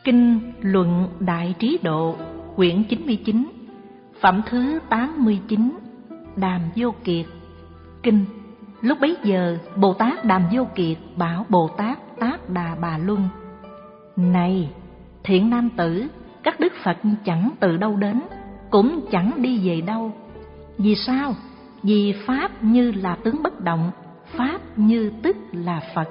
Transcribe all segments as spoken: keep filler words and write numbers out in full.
Kinh Luận Đại Trí Độ, quyển chín mươi chín, phẩm thứ tám mươi chín, Đàm Vô Kiệt. Kinh. Lúc bấy giờ, Bồ Tát Đàm Vô Kiệt bảo Bồ Tát Tát Đà Bà Luân: Này, thiện nam tử, các đức Phật chẳng từ đâu đến, cũng chẳng đi về đâu. Vì sao? Vì Pháp như là tướng bất động, Pháp như tức là Phật.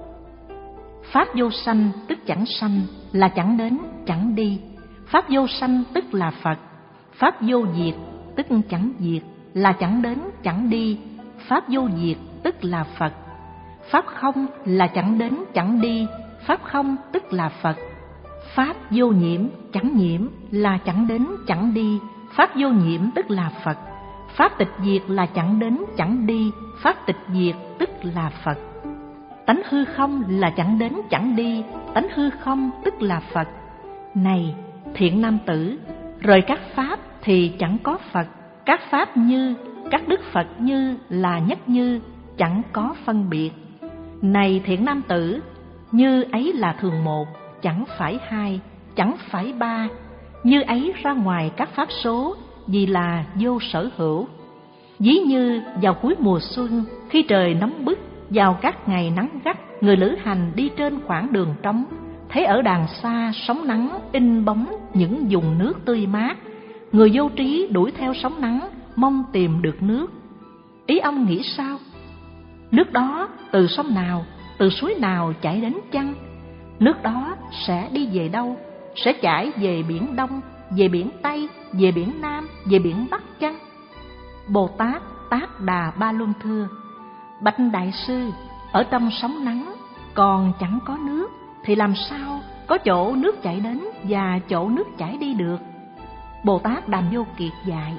Pháp vô sanh tức chẳng sanh, là chẳng đến, chẳng đi. Pháp vô sanh tức là Phật. Pháp vô diệt tức chẳng diệt, là chẳng đến, chẳng đi. Pháp vô diệt tức là Phật. Pháp không là chẳng đến, chẳng đi. Pháp không tức là Phật. Pháp vô nhiễm, chẳng nhiễm, là chẳng đến, chẳng đi. Pháp vô nhiễm tức là Phật. Pháp tịch diệt là chẳng đến, chẳng đi. Pháp tịch diệt tức là Phật. Tánh hư không là chẳng đến, chẳng đi. Tánh hư không tức là Phật. Này, thiện nam tử, rời các Pháp thì chẳng có Phật. Các Pháp như, các đức Phật như là nhất như, chẳng có phân biệt. Này thiện nam tử, như ấy là thường một, chẳng phải hai, chẳng phải ba. Như ấy ra ngoài các Pháp số, vì là vô sở hữu. Ví như vào cuối mùa xuân, khi trời nóng bức, vào các ngày nắng gắt, người lữ hành đi trên khoảng đường trống, thấy ở đàng xa sóng nắng in bóng những vùng nước tươi mát. Người vô trí đuổi theo sóng nắng, mong tìm được nước. Ý ông nghĩ sao? Nước đó từ sông nào, từ suối nào chảy đến chăng? Nước đó sẽ đi về đâu? Sẽ chảy về biển Đông, về biển Tây, về biển Nam, về biển Bắc chăng? Bồ Tát Tát Đà Ba Luân thưa: Bạch Đại Sư, ở trong sóng nắng còn chẳng có nước, thì làm sao có chỗ nước chảy đến và chỗ nước chảy đi được? Bồ Tát Đàm Vô Kiệt dạy: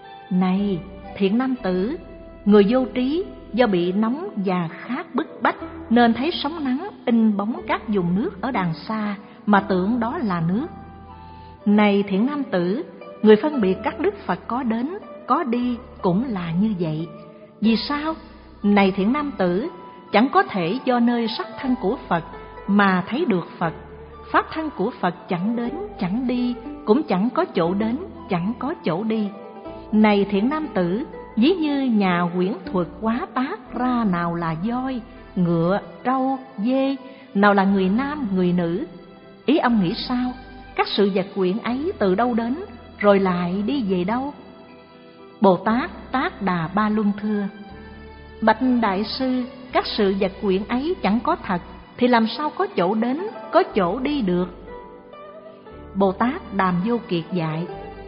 Này thiện nam tử, người vô trí do bị nóng và khát bức bách nên thấy sóng nắng in bóng các vùng nước ở đàng xa mà tưởng đó là nước. Này thiện nam tử, người phân biệt các đức Phật có đến, có đi cũng là như vậy. Vì sao? Này thiện nam tử, chẳng có thể do nơi sắc thân của Phật mà thấy được Phật. Pháp thân của Phật chẳng đến, chẳng đi, cũng chẳng có chỗ đến, chẳng có chỗ đi. Này thiện nam tử, ví như nhà quyển thuật quá tác ra nào là voi, ngựa, trâu, dê, nào là người nam, người nữ. Ý ông nghĩ sao? Các sự vật quyển ấy từ đâu đến, rồi lại đi về đâu? Bồ Tát Tát Đà Ba Luân thưa: Bạch Đại Sư, các sự vật quyển ấy chẳng có thật, thì làm sao có chỗ đến, có chỗ đi được? Bồ Tát Đàm Vô Kiệt dạy: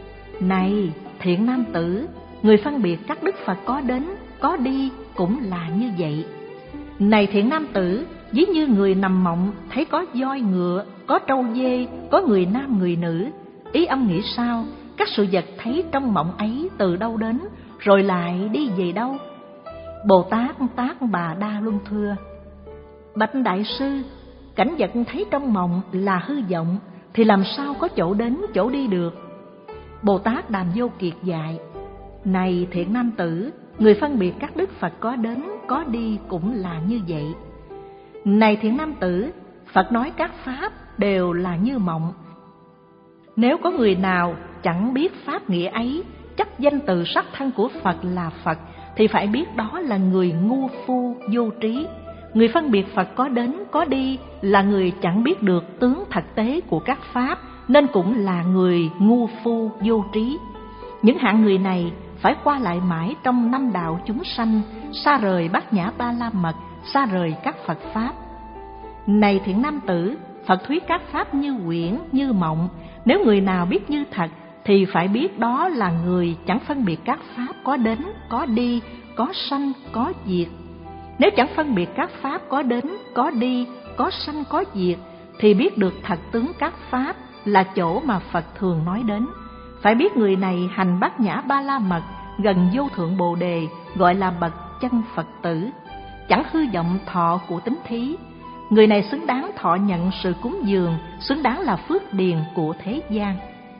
Này thiện nam tử, người phân biệt các đức Phật có đến, có đi cũng là như vậy. Này thiện nam tử, ví như người nằm mộng thấy có voi ngựa, có trâu dê, có người nam người nữ. Ý ông nghĩ sao? Các sự vật thấy trong mộng ấy từ đâu đến, rồi lại đi về đâu? Bồ Tát Tát Bà Đa Luân thưa: Bạch Đại Sư, cảnh vật thấy trong mộng là hư vọng, thì làm sao có chỗ đến, chỗ đi được? Bồ Tát Đàm Vô Kiệt dạy: Này thiện nam tử, người phân biệt các đức Phật có đến, có đi cũng là như vậy. Này thiện nam tử, Phật nói các Pháp đều là như mộng. Nếu có người nào chẳng biết Pháp nghĩa ấy, chấp danh từ sắc thân của Phật là Phật, thì phải biết đó là người ngu phu vô trí. Người phân biệt Phật có đến, có đi là người chẳng biết được tướng thực tế của các Pháp, nên cũng là người ngu phu vô trí. Những hạng người này phải qua lại mãi trong năm đạo chúng sanh, xa rời bát nhã ba la mật, xa rời các Phật Pháp. Này thiện nam tử, Phật thuyết các Pháp như quyển, như mộng. Nếu người nào biết như thật, thì phải biết đó là người chẳng phân biệt các Pháp có đến, có đi, có sanh, có diệt. Nếu chẳng phân biệt các Pháp có đến, có đi, có sanh, có diệt, thì biết được thật tướng các Pháp là chỗ mà Phật thường nói đến. Phải biết người này hành bát nhã ba la mật, gần vô thượng bồ đề, gọi là bậc chân Phật tử, chẳng hư vọng thọ của tín thí. Người này xứng đáng thọ nhận sự cúng dường, xứng đáng là phước điền của thế gian.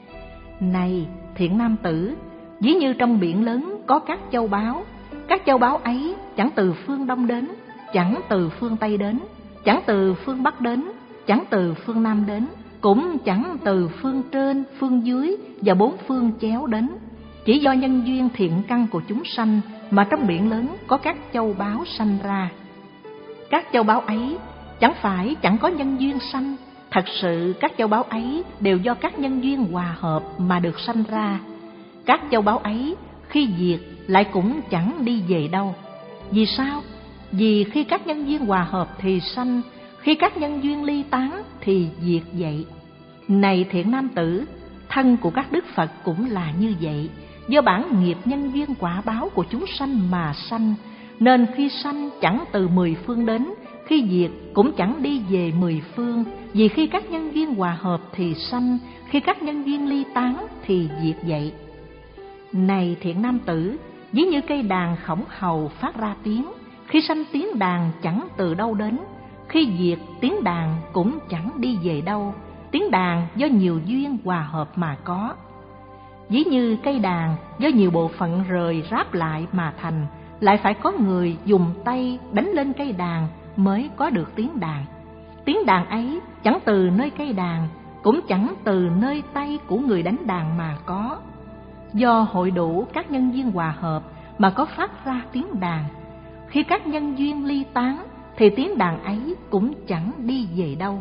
Này thiện nam tử, ví như trong biển lớn có các châu báu. Các châu báu ấy chẳng từ phương Đông đến, chẳng từ phương Tây đến, chẳng từ phương Bắc đến, chẳng từ phương Nam đến, cũng chẳng từ phương trên, phương dưới và bốn phương chéo đến, chỉ do nhân duyên thiện căn của chúng sanh mà trong biển lớn có các châu báu sanh ra. Các châu báu ấy chẳng phải chẳng có nhân duyên sanh, thật sự các châu báu ấy đều do các nhân duyên hòa hợp mà được sanh ra. Các châu báu ấy khi diệt lại cũng chẳng đi về đâu. Vì sao? Vì khi các nhân duyên hòa hợp thì sanh, khi các nhân duyên ly tán thì diệt vậy. Này thiện nam tử, thân của các đức Phật cũng là như vậy, do bản nghiệp nhân duyên quả báo của chúng sanh mà sanh, nên khi sanh chẳng từ mười phương đến, khi diệt cũng chẳng đi về mười phương. Vì khi các nhân duyên hòa hợp thì sanh, khi các nhân duyên ly tán thì diệt vậy. Này thiện nam tử, ví như cây đàn khổng hầu phát ra tiếng, khi sanh tiếng đàn chẳng từ đâu đến, khi diệt tiếng đàn cũng chẳng đi về đâu. Tiếng đàn do nhiều duyên hòa hợp mà có. Ví như cây đàn do nhiều bộ phận rời ráp lại mà thành, lại phải có người dùng tay đánh lên cây đàn mới có được tiếng đàn. Tiếng đàn ấy chẳng từ nơi cây đàn, cũng chẳng từ nơi tay của người đánh đàn mà có. Do hội đủ các nhân duyên hòa hợp mà có phát ra tiếng đàn. Khi các nhân duyên ly tán thì tiếng đàn ấy cũng chẳng đi về đâu.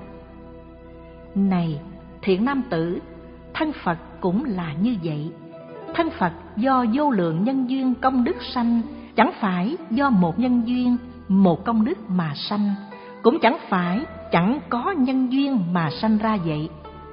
Này thiện nam tử, thân Phật cũng là như vậy. Thân Phật do vô lượng nhân duyên công đức sanh, chẳng phải do một nhân duyên, một công đức mà sanh, cũng chẳng phải chẳng có nhân duyên mà sanh ra vậy.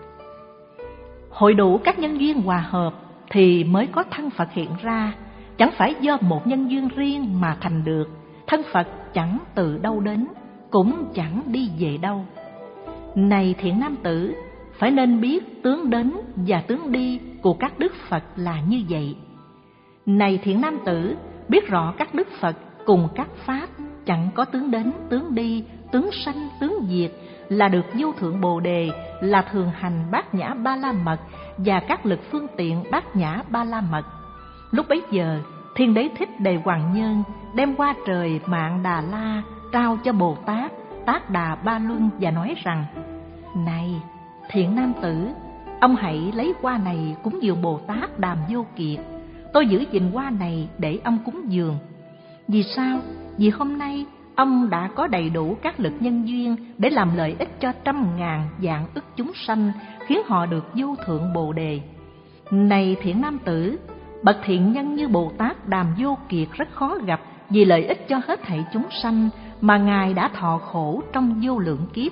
Hội đủ các nhân duyên hòa hợp thì mới có thân Phật hiện ra, chẳng phải do một nhân duyên riêng mà thành được. Thân Phật chẳng từ đâu đến, cũng chẳng đi về đâu. Này thiện nam tử, phải nên biết tướng đến và tướng đi của các đức Phật là như vậy. Này thiện nam tử, biết rõ các đức Phật cùng các pháp chẳng có tướng đến, tướng đi, tướng sanh, tướng diệt, là được vô thượng Bồ Đề, là thường hành bát nhã ba la mật và các lực phương tiện bát nhã ba la mật. Lúc bấy giờ, Thiên Đế Thích Đề Hoàng Nhân đem qua trời Mạn Đà La trao cho Bồ Tát Tác Đà Ba Luân và nói rằng: Này thiện nam tử, ông hãy lấy hoa này cúng dường Bồ Tát Đàm Vô Kiệt. Tôi giữ gìn hoa này để ông cúng dường. Vì sao? Vì hôm nay ông đã có đầy đủ các lực nhân duyên để làm lợi ích cho trăm ngàn vạn ức chúng sanh, khiến họ được vô thượng Bồ Đề. Này thiện nam tử, bậc thiện nhân như Bồ Tát Đàm Vô Kiệt rất khó gặp, vì lợi ích cho hết thảy chúng sanh mà Ngài đã thọ khổ trong vô lượng kiếp.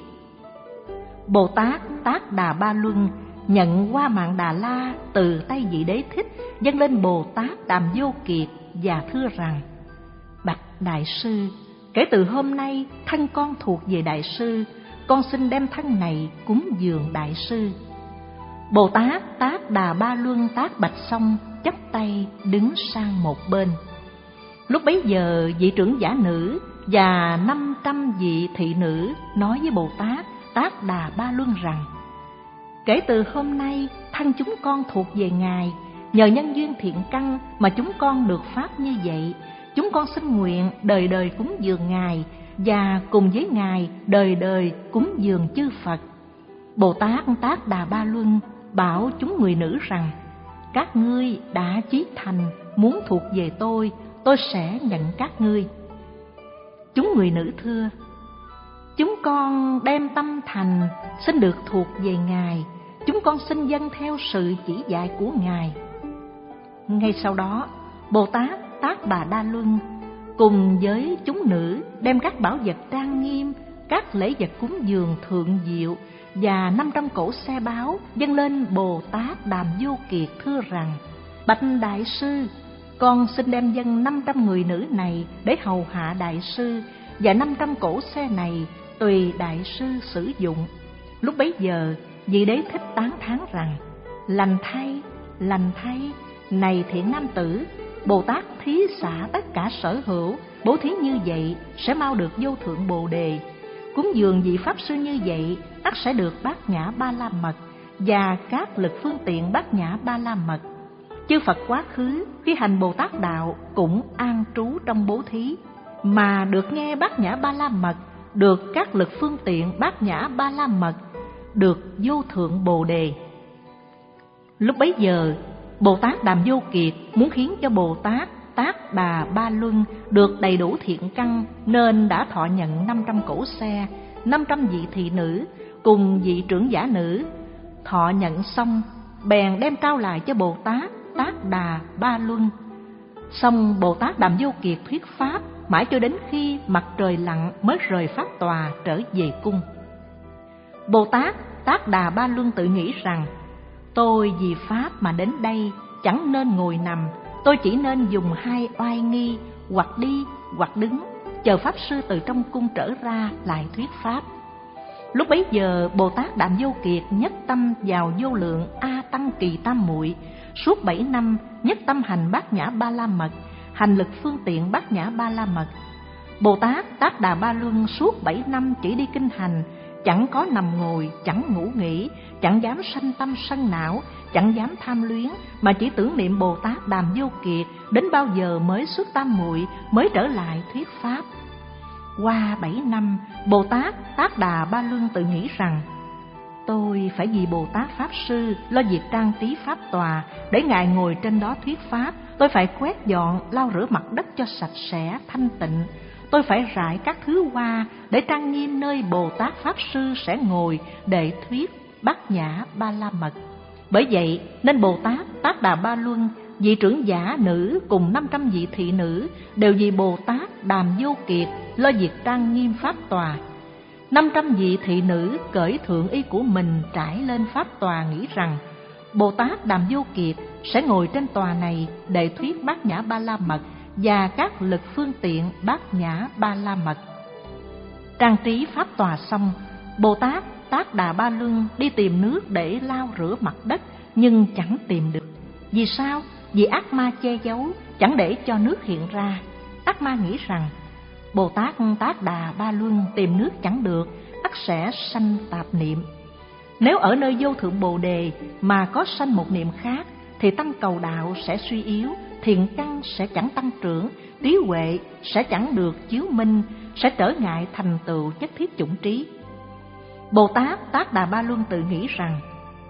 Bồ Tát Tác Đà Ba Luân nhận hoa Mạn Đà La từ tay vị Đế Thích, dâng lên Bồ Tát Đàm Vô Kiệt và thưa rằng: Bạch Đại Sư, kể từ hôm nay thân con thuộc về Đại Sư, con xin đem thân này cúng dường Đại Sư. Bồ Tát Tác Đà Ba Luân tác bạch xong, chắp tay đứng sang một bên. Lúc bấy giờ vị trưởng giả nữ và năm trăm vị thị nữ nói với Bồ Tát Tác Đà Ba Luân rằng: Kể từ hôm nay thân chúng con thuộc về Ngài, nhờ nhân duyên thiện căn mà chúng con được pháp như vậy. Chúng con xin nguyện đời đời cúng dường Ngài, và cùng với Ngài đời đời cúng dường chư Phật. Bồ Tát Tác Đà Ba Luân bảo chúng người nữ rằng: Các ngươi đã chí thành muốn thuộc về tôi, tôi sẽ nhận các ngươi. Chúng người nữ thưa: Chúng con đem tâm thành xin được thuộc về Ngài, chúng con xin dâng theo sự chỉ dạy của Ngài. Ngay sau đó, Bồ Tát Tác Bà Đa Luân cùng với chúng nữ đem các bảo vật trang nghiêm, các lễ vật cúng dường thượng diệu và năm trăm cỗ xe báo dâng lên Bồ Tát Đàm Vô Kiệt, thưa rằng: Bạch Đại Sư, con xin đem dâng năm trăm người nữ này để hầu hạ Đại Sư, và năm trăm cỗ xe này tùy Đại Sư sử dụng. Lúc bấy giờ vị Đế Thích tán thán rằng: Lành thay, lành thay, này thiện nam tử, Bồ Tát thí xả tất cả sở hữu, bố thí như vậy sẽ mau được vô thượng Bồ Đề. Cúng dường vị Pháp Sư như vậy ắt sẽ được bát nhã ba la mật và các lực phương tiện bát nhã ba la mật. Chư Phật quá khứ khi hành Bồ Tát đạo cũng an trú trong bố thí, mà được nghe bát nhã ba la mật, được các lực phương tiện bát nhã ba la mật, được vô thượng Bồ Đề. Lúc bấy giờ, Bồ Tát Đàm Vô Kiệt muốn khiến cho Bồ Tát Tác Đà Ba Luân được đầy đủ thiện căn, nên đã thọ nhận năm trăm cỗ xe, năm trăm vị thị nữ cùng vị trưởng giả nữ. Thọ nhận xong, bèn đem trao lại cho Bồ Tát Tác Đà Ba Luân. Xong Bồ Tát Đàm Vô Kiệt thuyết pháp mãi cho đến khi mặt trời lặn mới rời pháp tòa trở về cung. Bồ Tát Tác Đà Ba Luân tự nghĩ rằng: tôi vì pháp mà đến đây, chẳng nên ngồi nằm, tôi chỉ nên dùng hai oai nghi, hoặc đi hoặc đứng, chờ pháp sư từ trong cung trở ra lại thuyết pháp. Lúc bấy giờ Bồ Tát Đàm Vô Kiệt nhất tâm vào vô lượng A Tăng Kỳ Tam Muội, suốt bảy năm nhất tâm hành Bát Nhã Ba La Mật, hành lực phương tiện Bát Nhã Ba La Mật. Bồ Tát Tác Đà Ba Luân suốt bảy năm chỉ đi kinh hành, chẳng có nằm ngồi, chẳng ngủ nghỉ, chẳng dám sanh tâm sân não, chẳng dám tham luyến, mà chỉ tưởng niệm Bồ Tát Đàm Vô Kiệt đến bao giờ mới xuất tam muội, mới trở lại thuyết pháp. Qua bảy năm, Bồ Tát Tác Đà Ba Luân tự nghĩ rằng: tôi phải vì Bồ Tát Pháp Sư lo việc trang trí pháp tòa, để Ngài ngồi trên đó thuyết pháp. Tôi phải quét dọn, lau rửa mặt đất cho sạch sẽ, thanh tịnh. Tôi phải rải các thứ hoa để trang nghiêm nơi Bồ Tát Pháp Sư sẽ ngồi để thuyết Bát Nhã Ba La Mật. Bởi vậy nên Bồ Tát Tác Đà Ba Luân, vị trưởng giả nữ cùng năm trăm vị thị nữ đều vì Bồ Tát Đàm Vô Kiệt lo việc trang nghiêm pháp tòa. Năm trăm vị thị nữ cởi thượng y của mình trải lên pháp tòa, nghĩ rằng Bồ Tát Đàm Vô Kiệt sẽ ngồi trên tòa này để thuyết Bát Nhã Ba La Mật và các lực phương tiện Bát Nhã Ba La Mật. Trang trí pháp tòa xong, Bồ Tát Tác Đà Ba Luân đi tìm nước để lau rửa mặt đất, nhưng chẳng tìm được. Vì sao? Vì ác ma che giấu, chẳng để cho nước hiện ra. Ác ma nghĩ rằng Bồ Tát Tác Đà Ba Luân tìm nước chẳng được, ắt sẽ sanh tạp niệm. Nếu ở nơi vô thượng Bồ Đề mà có sanh một niệm khác, thì tâm cầu đạo sẽ suy yếu, thiện căn sẽ chẳng tăng trưởng, trí huệ sẽ chẳng được chiếu minh, sẽ trở ngại thành tựu nhất thiết chủng trí. Bồ Tát Tác Đà Ba Luân tự nghĩ rằng: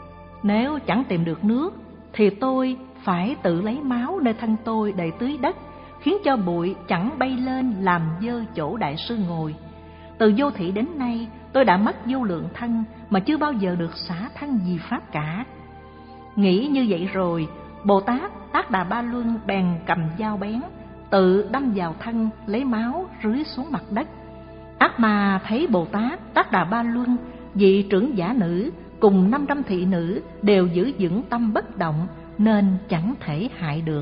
nếu chẳng tìm được nước, thì tôi phải tự lấy máu nơi thân tôi để tưới đất, khiến cho bụi chẳng bay lên làm dơ chỗ đại sư ngồi. Từ vô thị đến nay, tôi đã mất vô lượng thân mà chưa bao giờ được xả thân vì pháp cả. Nghĩ như vậy rồi, Bồ Tát Tác Đà Ba Luân bèn cầm dao bén, tự đâm vào thân, lấy máu rưới xuống mặt đất. Ác ma thấy Bồ Tát Tác Đà Ba Luân, vị trưởng giả nữ cùng năm trăm thị nữ đều giữ vững tâm bất động, nên chẳng thể hại được.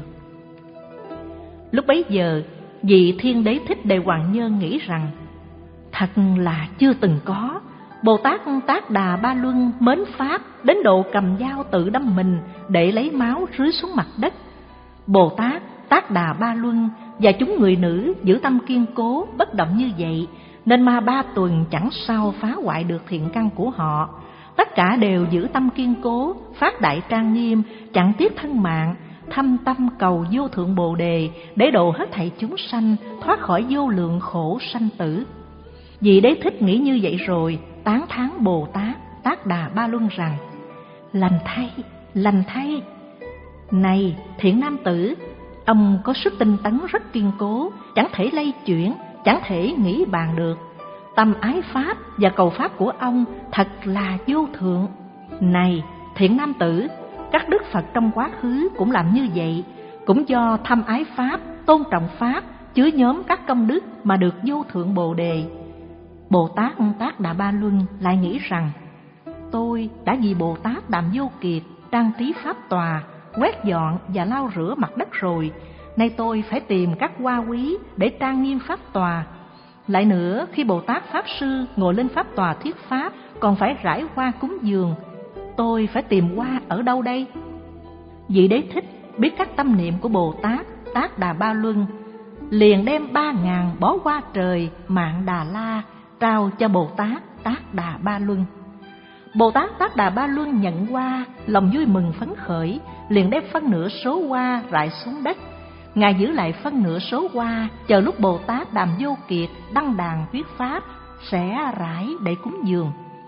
Lúc bấy giờ, vị Thiên Đế Thích Đề Hoàng Nhân nghĩ rằng: thật là chưa từng có, Bồ Tát Tác Đà Ba Luân mến pháp đến độ cầm dao tự đâm mình để lấy máu rưới xuống mặt đất. Bồ Tát Tác Đà Ba Luân và chúng người nữ giữ tâm kiên cố bất động như vậy, nên ma ba tuần chẳng sao phá hoại được thiện căn của họ. Tất cả đều giữ tâm kiên cố, phát đại trang nghiêm, chẳng tiếc thân mạng, thâm tâm cầu vô thượng Bồ Đề để độ hết thảy chúng sanh thoát khỏi vô lượng khổ sanh tử. Vị Đế Thích nghĩ như vậy rồi, tán thán Bồ Tát Tác Đà Ba Luân rằng: lành thay, lành thay. Này thiện nam tử, ông có sức tinh tấn rất kiên cố, chẳng thể lay chuyển, chẳng thể nghĩ bàn được. Tâm ái pháp và cầu pháp của ông thật là vô thượng. Này thiện nam tử, các đức Phật trong quá khứ cũng làm như vậy, cũng do thâm ái pháp, tôn trọng pháp, chứa nhóm các công đức mà được vô thượng Bồ Đề. Bồ Tát Tác Đà Ba Luân lại nghĩ rằng: tôi đã vì Bồ Tát Đàm Vô Kiệt trang trí pháp tòa, quét dọn và lau rửa mặt đất rồi, nay tôi phải tìm các hoa quý để trang nghiêm pháp tòa. Lại nữa, khi Bồ Tát Pháp Sư ngồi lên pháp tòa thuyết pháp, còn phải rải hoa cúng dường, tôi phải tìm hoa ở đâu đây? Vị Đế Thích biết các tâm niệm của Bồ Tát Tác Đà Ba Luân, liền đem ba ngàn bó hoa trời Mạn Đà La trao cho Bồ Tát Tác Đà Ba Luân. Bồ Tát Tác Đà Ba Luân nhận hoa, lòng vui mừng phấn khởi, liền đem phân nửa số hoa rải xuống đất. Ngài giữ lại phân nửa số hoa, chờ lúc Bồ Tát Đàm Vô Kiệt đăng đàn thuyết pháp sẽ rải để cúng dường.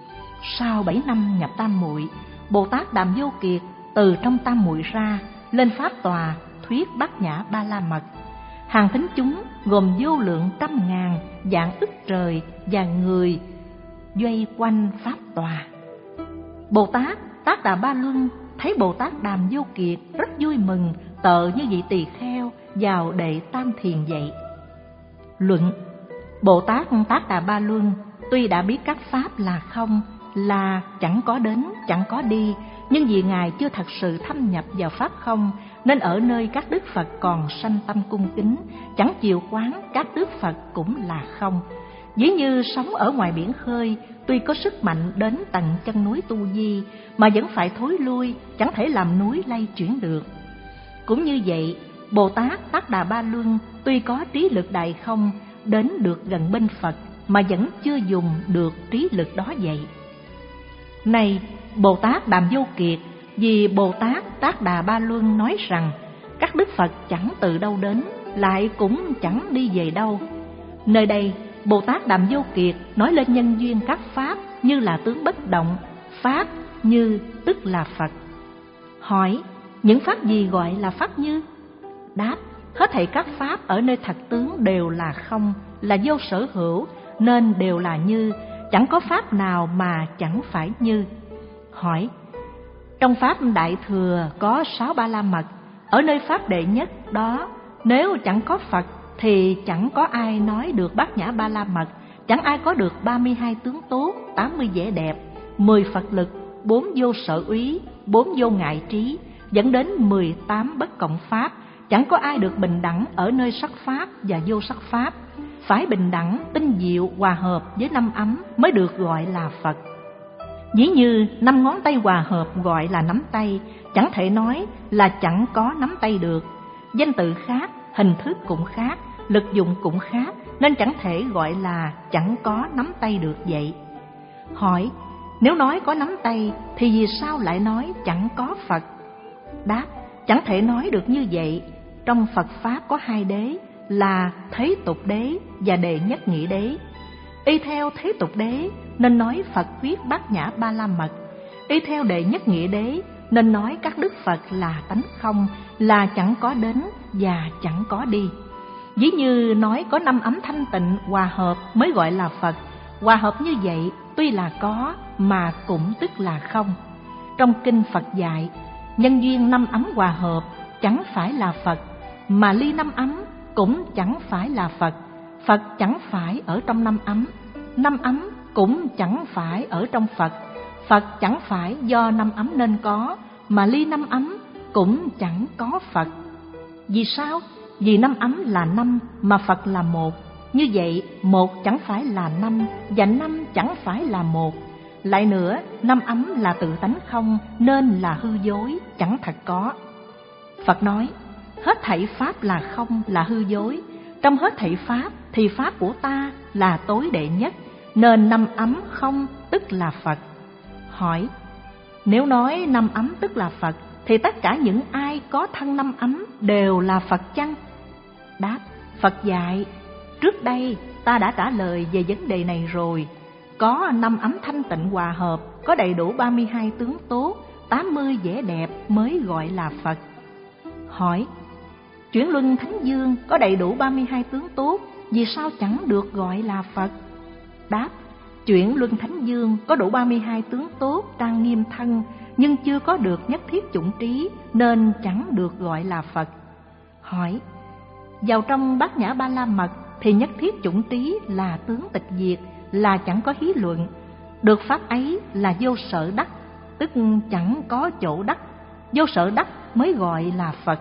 Sau bảy năm nhập Tam Muội, Bồ Tát Đàm Vô Kiệt từ trong Tam Muội ra, lên pháp tòa thuyết Bát Nhã Ba La Mật. Hàng thính chúng gồm vô lượng trăm ngàn, vạn ức trời và người vây quanh pháp tòa. Bồ Tát Tát Đà Ba Luân thấy Bồ Tát Đàm Vô Kiệt rất vui mừng, tợ như vị tỳ kheo vào đệ tam thiền vậy. Luận: Bồ Tát Tát Đà Ba Luân tuy đã biết các pháp là không, là chẳng có đến, chẳng có đi, nhưng vì Ngài chưa thật sự thâm nhập vào pháp không, nên ở nơi các đức Phật còn sanh tâm cung kính, chẳng chịu quán các đức Phật cũng là không. Ví như sống ở ngoài biển khơi, tuy có sức mạnh đến tận chân núi Tu Di, mà vẫn phải thối lui, chẳng thể làm núi lay chuyển được. Cũng như vậy, Bồ Tát Tát Đà Ba Luân tuy có trí lực đại không, đến được gần bên Phật, mà vẫn chưa dùng được trí lực đó vậy. Này, Bồ Tát Đàm Vô Kiệt, vì Bồ Tát Tát Đà Ba Luân nói rằng các đức Phật chẳng từ đâu đến, lại cũng chẳng đi về đâu. Nơi đây, Bồ Tát Đàm Vô Kiệt nói lên nhân duyên các pháp như là tướng bất động, pháp như tức là Phật. Hỏi: những pháp gì gọi là pháp như? Đáp: hết thảy các pháp ở nơi thật tướng đều là không, là vô sở hữu, nên đều là như, chẳng có pháp nào mà chẳng phải như. Hỏi: trong pháp Đại Thừa có sáu Ba La Mật, ở nơi pháp đệ nhất đó, nếu chẳng có Phật thì chẳng có ai nói được Bát Nhã Ba La Mật, chẳng ai có được ba mươi hai tướng tốt, tám mươi vẻ đẹp, mười Phật lực, bốn vô sở úy, bốn vô ngại trí, dẫn đến mười tám bất cộng pháp, chẳng có ai được bình đẳng ở nơi sắc pháp và vô sắc pháp. Phải bình đẳng, tinh diệu, hòa hợp với năm ấm mới được gọi là Phật. Ví như năm ngón tay hòa hợp gọi là nắm tay, chẳng thể nói là chẳng có nắm tay được. Danh tự khác, hình thức cũng khác, lực dụng cũng khác, nên chẳng thể gọi là chẳng có nắm tay được vậy. Hỏi: nếu nói có nắm tay thì vì sao lại nói chẳng có Phật? Đáp: chẳng thể nói được như vậy. Trong Phật Pháp có hai đế, là Thế Tục Đế và Đệ Nhất Nghị Đế. Y theo Thế Tục Đế nên nói Phật thuyết Bát Nhã Ba La Mật. Y theo Đệ Nhất Nghị Đế nên nói các đức Phật là tánh không, là chẳng có đến và chẳng có đi. Ví như nói có năm ấm thanh tịnh hòa hợp mới gọi là Phật. Hòa hợp như vậy tuy là có mà cũng tức là không. Trong kinh Phật dạy, nhân duyên năm ấm hòa hợp chẳng phải là Phật, mà ly năm ấm cũng chẳng phải là Phật. Phật chẳng phải ở trong năm ấm, năm ấm cũng chẳng phải ở trong Phật. Phật chẳng phải do năm ấm nên có, mà ly năm ấm cũng chẳng có Phật. Vì sao? Vì năm ấm là năm mà Phật là một. Như vậy một chẳng phải là năm và năm chẳng phải là một. Lại nữa, năm ấm là tự tánh không nên là hư dối, chẳng thật có. Phật nói: hết thảy pháp là không, là hư dối. Trong hết thảy pháp thì pháp của ta là tối đệ nhất, nên năm ấm không tức là Phật. Hỏi: nếu nói năm ấm tức là Phật thì tất cả những ai có thân năm ấm đều là Phật chăng? Đáp: Phật dạy, trước đây ta đã trả lời về vấn đề này rồi. Có năm ấm thanh tịnh hòa hợp, có đầy đủ ba mươi hai tướng tốt, tám mươi vẻ đẹp mới gọi là Phật. Hỏi: chuyển luân thánh dương có đầy đủ ba mươi hai tướng tốt, vì sao chẳng được gọi là Phật? Đáp: chuyển luân thánh dương có đủ ba mươi hai tướng tốt trang nghiêm thân, nhưng chưa có được nhất thiết chủng trí, nên chẳng được gọi là Phật. Hỏi: vào trong Bát Nhã Ba La Mật thì nhất thiết chủng trí là tướng tịch diệt, là chẳng có hí luận. Được pháp ấy là vô sở đắc, tức chẳng có chỗ đắc. Vô sở đắc mới gọi là Phật.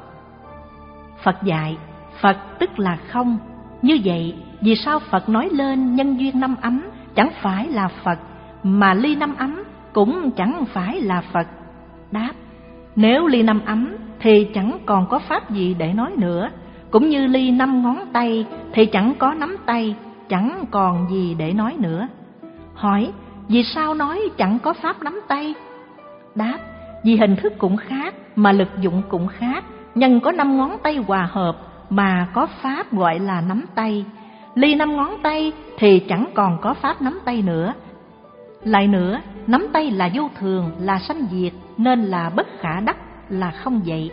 Phật dạy, Phật tức là không. Như vậy, vì sao Phật nói lên nhân duyên năm ấm chẳng phải là Phật, mà ly năm ấm cũng chẳng phải là Phật? Đáp: nếu ly năm ấm thì chẳng còn có pháp gì để nói nữa. Cũng như ly năm ngón tay thì chẳng có nắm tay, chẳng còn gì để nói nữa. Hỏi: vì sao nói chẳng có pháp nắm tay? Đáp: vì hình thức cũng khác mà lực dụng cũng khác. Nhân có năm ngón tay hòa hợp mà có pháp gọi là nắm tay. Ly năm ngón tay thì chẳng còn có pháp nắm tay nữa. Lại nữa, nắm tay là vô thường, là sanh diệt, nên là bất khả đắc, là không vậy.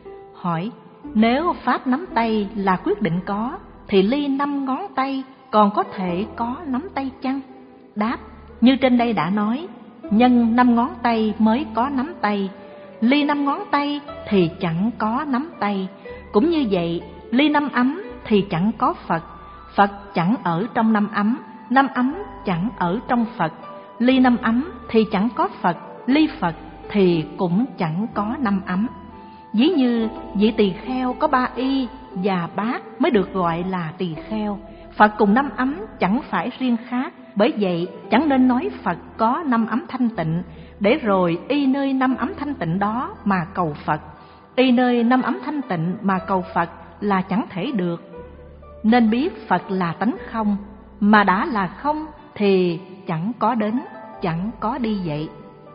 Hỏi, nếu pháp nắm tay là quyết định có, thì ly năm ngón tay còn có thể có nắm tay chăng? Đáp, như trên đây đã nói, nhân năm ngón tay mới có nắm tay, ly năm ngón tay thì chẳng có nắm tay. Cũng như vậy, ly năm ấm thì chẳng có Phật, Phật chẳng ở trong năm ấm, năm ấm chẳng ở trong Phật. Ly năm ấm thì chẳng có Phật, ly Phật thì cũng chẳng có năm ấm. Ví như vị tỳ kheo có ba y và bát mới được gọi là tỳ kheo. Phật cùng năm ấm chẳng phải riêng khác, bởi vậy chẳng nên nói Phật có năm ấm thanh tịnh, để rồi y nơi năm ấm thanh tịnh đó mà cầu Phật. Y nơi năm ấm thanh tịnh mà cầu Phật là chẳng thể được. Nên biết Phật là tánh không, mà đã là không thì chẳng có đến, chẳng có đi vậy.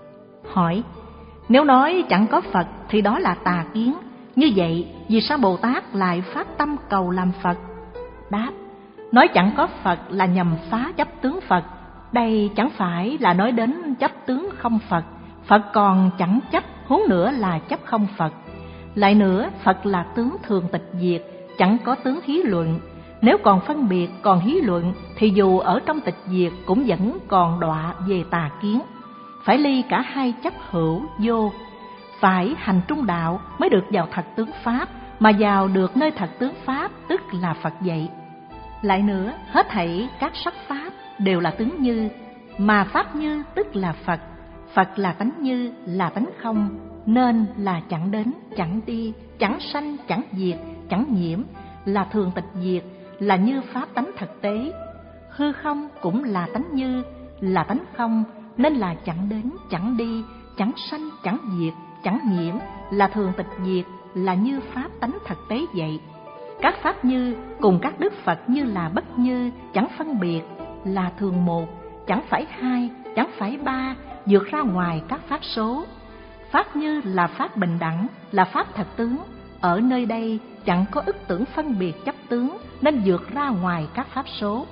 Hỏi, nếu nói chẳng có Phật thì đó là tà kiến. Như vậy, vì sao Bồ Tát lại phát tâm cầu làm Phật? Đáp, nói chẳng có Phật là nhằm phá chấp tướng Phật. Đây chẳng phải là nói đến chấp tướng không Phật. Phật còn chẳng chấp, huống nữa là chấp không Phật. Lại nữa, Phật là tướng thường tịch diệt, chẳng có tướng hí luận. Nếu còn phân biệt, còn hí luận, thì dù ở trong tịch diệt cũng vẫn còn đọa về tà kiến. Phải ly cả hai chấp hữu, vô. Phải hành trung đạo mới được vào thật tướng Pháp, mà vào được nơi thật tướng Pháp tức là Phật vậy. Lại nữa, hết thảy các sắc Pháp đều là tướng như, mà Pháp như tức là Phật. Phật là tánh như, là tánh không, nên là chẳng đến, chẳng đi, chẳng sanh, chẳng diệt, chẳng nhiễm, là thường tịch diệt, là như Pháp tánh thực tế. Hư không cũng là tánh như, là tánh không, nên là chẳng đến, chẳng đi, chẳng sanh, chẳng diệt, chẳng nhiễm, là thường tịch diệt, là như Pháp tánh thực tế vậy. Các Pháp như cùng các Đức Phật như là bất như, chẳng phân biệt, là thường một, chẳng phải hai, chẳng phải ba, vượt ra ngoài các Pháp số. Pháp như là Pháp bình đẳng, là Pháp thật tướng. Ở nơi đây chẳng có ức tưởng phân biệt chấp tướng, nên vượt ra ngoài các Pháp số.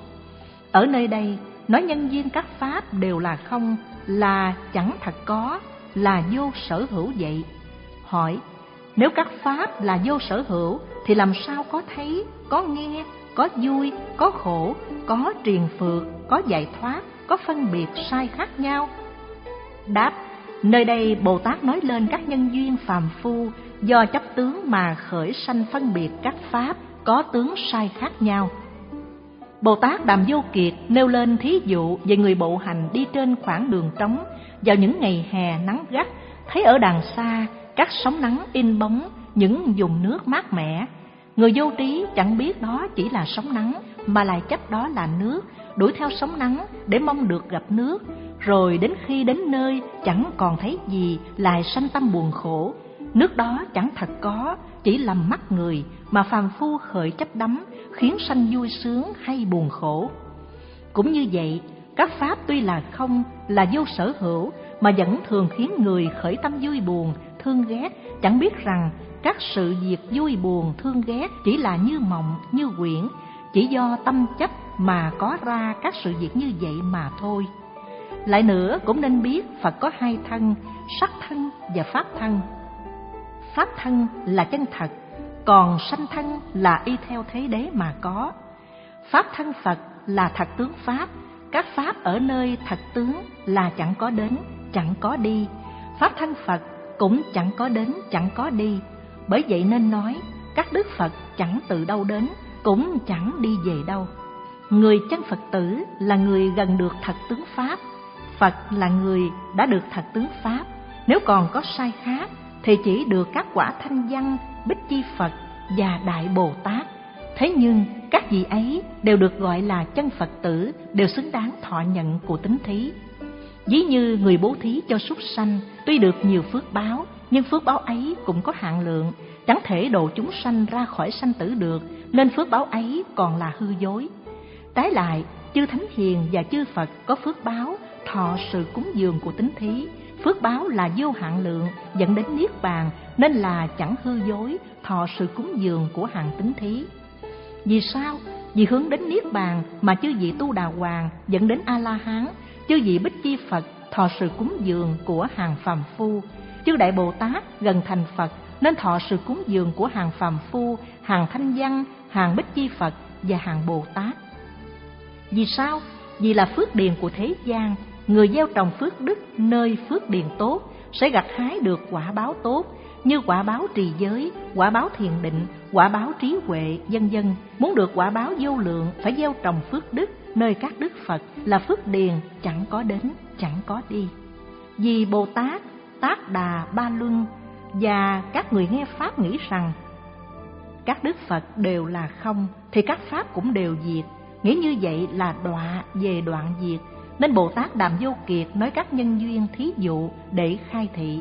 Ở nơi đây nói nhân duyên các Pháp đều là không, là chẳng thật có, là vô sở hữu vậy. Hỏi, nếu các Pháp là vô sở hữu thì làm sao có thấy, có nghe, có vui, có khổ, có triền phượt, có giải thoát, có phân biệt sai khác nhau? Đáp, nơi đây Bồ Tát nói lên các nhân duyên phàm phu do chấp tướng mà khởi sanh phân biệt các Pháp có tướng sai khác nhau. Bồ Tát Đàm Vô Kiệt nêu lên thí dụ về người bộ hành đi trên khoảng đường trống vào những ngày hè nắng gắt, thấy ở đàng xa các sóng nắng in bóng những vùng nước mát mẻ. Người vô trí chẳng biết đó chỉ là sóng nắng, mà lại chấp đó là nước, đuổi theo sóng nắng để mong được gặp nước, rồi đến khi đến nơi chẳng còn thấy gì, lại sanh tâm buồn khổ. Nước đó chẳng thật có, chỉ lầm mắt người, mà phàm phu khởi chấp đắm, khiến sanh vui sướng hay buồn khổ. Cũng như vậy, các Pháp tuy là không, là vô sở hữu, mà vẫn thường khiến người khởi tâm vui buồn, thương ghét, chẳng biết rằng các sự việc vui buồn, thương ghét chỉ là như mộng, như quyển, chỉ do tâm chấp mà có ra các sự việc như vậy mà thôi. Lại nữa cũng nên biết Phật có hai thân, sắc thân và pháp thân. Pháp thân là chân thật, còn sanh thân là y theo thế đế mà có. Pháp thân Phật là thật tướng Pháp, các Pháp ở nơi thật tướng là chẳng có đến, chẳng có đi. Pháp thân Phật cũng chẳng có đến, chẳng có đi. Bởi vậy nên nói, các Đức Phật chẳng từ đâu đến, cũng chẳng đi về đâu. Người chân Phật tử là người gần được thật tướng Pháp, Phật là người đã được thật tướng Pháp. Nếu còn có sai khác thì chỉ được các quả Thanh Văn, Bích Chi Phật và Đại Bồ Tát. Thế nhưng các vị ấy đều được gọi là chân Phật tử, đều xứng đáng thọ nhận của tín thí. Ví như người bố thí cho súc sanh, tuy được nhiều phước báo, nhưng phước báo ấy cũng có hạn lượng, chẳng thể độ chúng sanh ra khỏi sanh tử được, nên phước báo ấy còn là hư dối. Trái lại, chư Thánh Hiền và chư Phật có phước báo thọ sự cúng dường của tín thí. Phước báo là vô hạn lượng, dẫn đến niết bàn, nên là chẳng hư dối thọ sự cúng dường của hàng tín thí. Vì sao? Vì hướng đến niết bàn mà chư vị Tu Đà Hoàng dẫn đến A La Hán, chư vị Bích Chi Phật thọ sự cúng dường của hàng phàm phu, chư Đại Bồ Tát gần thành Phật nên thọ sự cúng dường của hàng phàm phu, hàng thanh văn, hàng Bích Chi Phật và hàng Bồ Tát. Vì sao? Vì là phước điền của thế gian, người gieo trồng phước đức nơi phước điền tốt sẽ gặt hái được quả báo tốt, như quả báo trì giới, quả báo thiền định, quả báo trí huệ, vân vân. Muốn được quả báo vô lượng phải gieo trồng phước đức nơi các đức Phật, là phước điền chẳng có đến, chẳng có đi. Vì Bồ Tát, Tát Đà Ba Luân và các người nghe Pháp nghĩ rằng các đức Phật đều là không, thì các Pháp cũng đều diệt. Nghĩ như vậy là đọa về đoạn diệt, nên Bồ Tát Đàm Vô Kiệt nói các nhân duyên thí dụ để khai thị.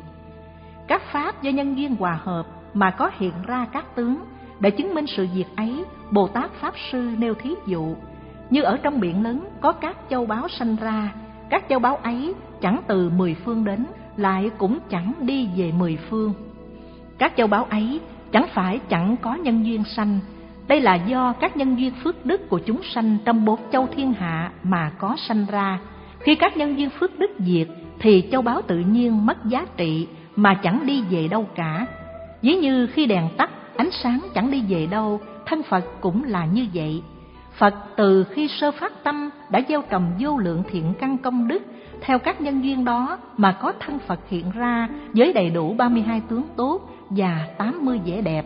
Các Pháp do nhân duyên hòa hợp mà có hiện ra các tướng, để chứng minh sự việc ấy, Bồ Tát Pháp Sư nêu thí dụ. Như ở trong biển lớn có các châu báu sanh ra, các châu báu ấy chẳng từ mười phương đến, lại cũng chẳng đi về mười phương. Các châu báu ấy chẳng phải chẳng có nhân duyên sanh, đây là do các nhân duyên phước đức của chúng sanh trong bốn châu thiên hạ mà có sanh ra. Khi các nhân duyên phước đức diệt thì châu báu tự nhiên mất giá trị mà chẳng đi về đâu cả. Ví như khi đèn tắt, ánh sáng chẳng đi về đâu, thân Phật cũng là như vậy. Phật từ khi sơ phát tâm đã gieo trồng vô lượng thiện căn công đức, theo các nhân duyên đó mà có thân Phật hiện ra với đầy đủ ba mươi hai tướng tốt và tám mươi vẻ đẹp.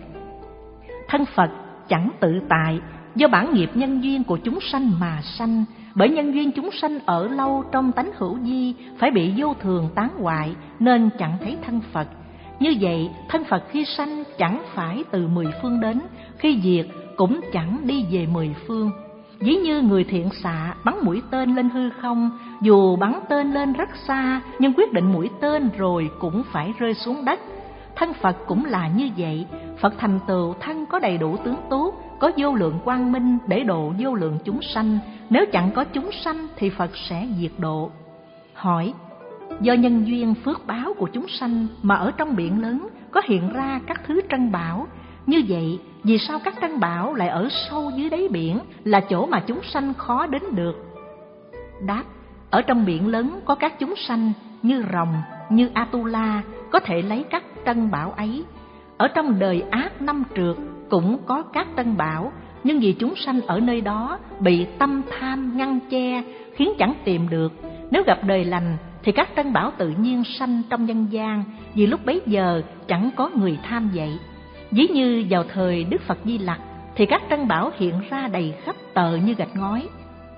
Thân Phật chẳng tự tại, do bản nghiệp nhân duyên của chúng sanh mà sanh, bởi nhân duyên chúng sanh ở lâu trong tánh hữu vi phải bị vô thường tán hoại nên chẳng thấy thân Phật. Như vậy, thân Phật khi sanh chẳng phải từ mười phương đến, khi diệt cũng chẳng đi về mười phương. Ví như người thiện xạ bắn mũi tên lên hư không, dù bắn tên lên rất xa nhưng quyết định mũi tên rồi cũng phải rơi xuống đất. Thân Phật cũng là như vậy, Phật thành tựu thân có đầy đủ tướng tốt, có vô lượng quang minh để độ vô lượng chúng sanh. Nếu chẳng có chúng sanh thì Phật sẽ diệt độ. Hỏi: do nhân duyên phước báo của chúng sanh mà ở trong biển lớn có hiện ra các thứ trân bảo, như vậy vì sao các trân bảo lại ở sâu dưới đáy biển, là chỗ mà chúng sanh khó đến được? Đáp: ở trong biển lớn có các chúng sanh như rồng, như Atula có thể lấy các trân bảo ấy. Ở trong đời ác năm trượt cũng có các trân bảo, nhưng vì chúng sanh ở nơi đó bị tâm tham ngăn che khiến chẳng tìm được. Nếu gặp đời lành thì các trân bảo tự nhiên sanh trong nhân gian, vì lúc bấy giờ chẳng có người tham vậy. Ví như vào thời Đức Phật Di Lặc thì các trân bảo hiện ra đầy khắp tờ như gạch ngói.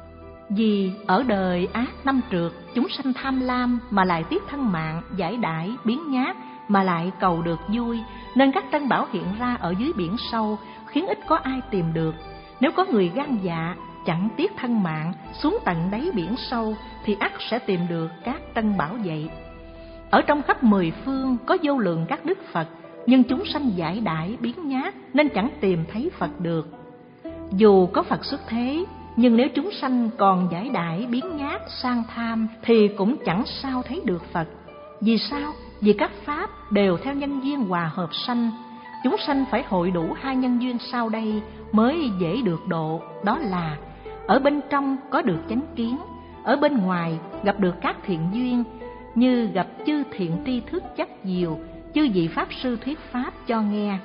Vì ở đời ác năm trượt chúng sanh tham lam mà lại tiếc thân mạng, giải đãi biến nhát mà lại cầu được vui, nên các trân bảo hiện ra ở dưới biển sâu khiến ít có ai tìm được. Nếu có người gan dạ chẳng tiếc thân mạng xuống tận đáy biển sâu thì ắt sẽ tìm được các trân bảo vậy. Ở trong khắp mười phương có vô lượng các đức Phật, nhưng chúng sanh giải đãi biến nhát nên chẳng tìm thấy Phật được. Dù có Phật xuất thế, nhưng nếu chúng sanh còn giải đãi biến nhát sang tham thì cũng chẳng sao thấy được Phật. Vì sao? Vì các pháp đều theo nhân duyên hòa hợp sanh. Chúng sanh phải hội đủ hai nhân duyên sau đây mới dễ được độ, đó là ở bên trong có được chánh kiến, ở bên ngoài gặp được các thiện duyên, như gặp chư thiện tri thức chắc diệu, chư vị Pháp Sư thuyết Pháp cho nghe.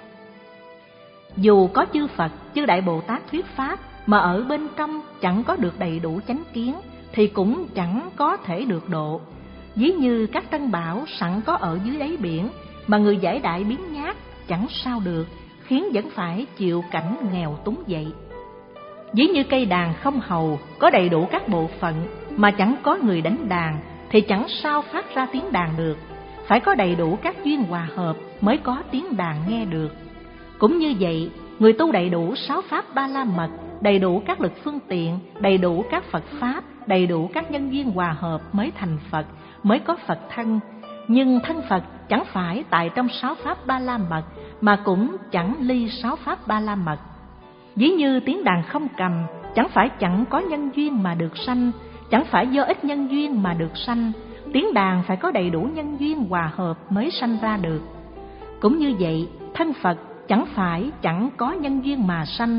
Dù có chư Phật, chư Đại Bồ Tát thuyết Pháp mà ở bên trong chẳng có được đầy đủ chánh kiến thì cũng chẳng có thể được độ. Ví như các trân bảo sẵn có ở dưới đáy biển mà người giải đại biến nhát chẳng sao được, khiến vẫn phải chịu cảnh nghèo túng vậy. Ví như cây đàn không hầu có đầy đủ các bộ phận mà chẳng có người đánh đàn thì chẳng sao phát ra tiếng đàn được. Phải có đầy đủ các duyên hòa hợp mới có tiếng đàn nghe được. Cũng như vậy, người tu đầy đủ sáu pháp ba la mật, đầy đủ các lực phương tiện, đầy đủ các Phật pháp, đầy đủ các nhân duyên hòa hợp mới thành Phật, mới có Phật thân. Nhưng thân Phật chẳng phải tại trong sáu pháp ba la mật, mà cũng chẳng ly sáu pháp ba la mật. Ví như tiếng đàn không cầm, chẳng phải chẳng có nhân duyên mà được sanh, chẳng phải do ít nhân duyên mà được sanh. Tiếng đàn phải có đầy đủ nhân duyên hòa hợp mới sanh ra được. Cũng như vậy, thân Phật chẳng phải chẳng có nhân duyên mà sanh,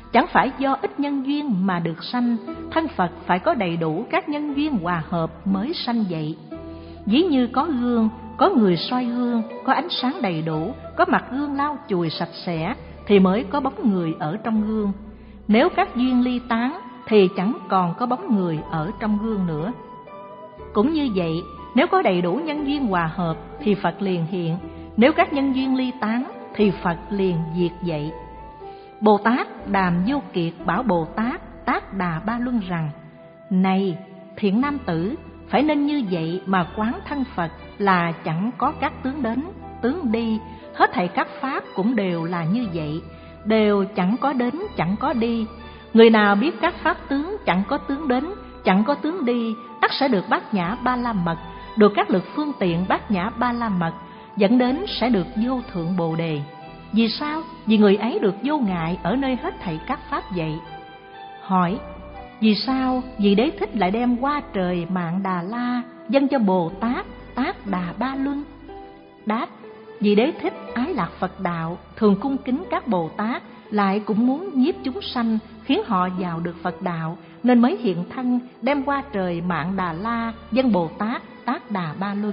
chẳng phải do ít nhân duyên mà được sanh, thân Phật phải có đầy đủ các nhân duyên hòa hợp mới sanh vậy. Ví như có gương, có người soi gương, có ánh sáng đầy đủ, có mặt gương lau chùi sạch sẽ thì mới có bóng người ở trong gương. Nếu các duyên ly tán thì chẳng còn có bóng người ở trong gương nữa. Cũng như vậy, nếu có đầy đủ nhân duyên hòa hợp thì Phật liền hiện, nếu các nhân duyên ly tán thì Phật liền diệt vậy. Bồ Tát Đàm Vô Kiệt bảo Bồ Tát Tác Đà Ba Luân rằng: Này thiện nam tử, phải nên như vậy mà quán thân Phật là chẳng có các tướng đến, tướng đi, hết thảy các pháp cũng đều là như vậy, đều chẳng có đến, chẳng có đi. Người nào biết các pháp tướng chẳng có tướng đến, chẳng có tướng đi, ắt sẽ được bát nhã ba la mật, được các lực phương tiện bát nhã ba la mật, dẫn đến sẽ được vô thượng bồ đề. Vì sao? Vì người ấy được vô ngại ở nơi hết thảy các pháp vậy. Hỏi: Vì sao vị Đế Thích lại đem Hoa Trời Mạn Đà La dâng cho Bồ Tát Tác Đà Ba Luân? Đáp: Vị Đế Thích ái lạc Phật đạo, thường cung kính các Bồ Tát, lại cũng muốn nhiếp chúng sanh, khiến họ vào được Phật đạo, nên mới hiện thân đem Hoa Trời Mạn Đà La dâng Bồ Tát Tác Đà Ba Luân.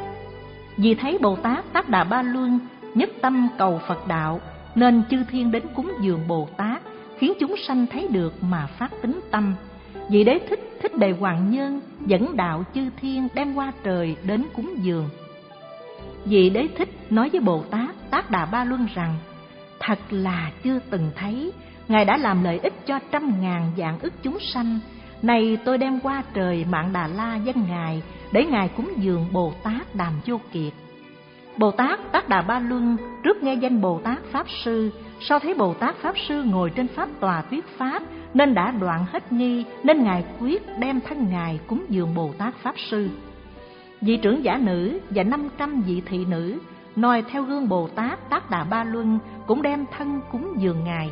Vì thấy Bồ Tát Tác Đà Ba Luân nhất tâm cầu Phật đạo, nên chư thiên đến cúng dường Bồ Tát, khiến chúng sanh thấy được mà phát tín tâm. Vị Đế Thích Thích Đề Hoàng Nhân dẫn đạo chư thiên đem Hoa Trời đến cúng dường. Vị Đế Thích nói với Bồ Tát Tác Đà Ba Luân rằng: Thật là chưa từng thấy, Ngài đã làm lợi ích cho trăm ngàn vạn ức chúng sanh. Này tôi đem Hoa Trời Mạn Đà La dâng Ngài, để Ngài cúng dường Bồ Tát Đàm Vô Kiệt. Bồ Tát Tác Đà Ba Luân trước nghe danh Bồ Tát Pháp Sư, sau thấy Bồ Tát Pháp Sư ngồi trên pháp tòa thuyết pháp, nên đã đoạn hết nghi, nên Ngài quyết đem thân Ngài cúng dường Bồ Tát Pháp Sư. Vị trưởng giả nữ và năm trăm vị thị nữ noi theo gương Bồ Tát Tác Đà Ba Luân, cũng đem thân cúng dường Ngài.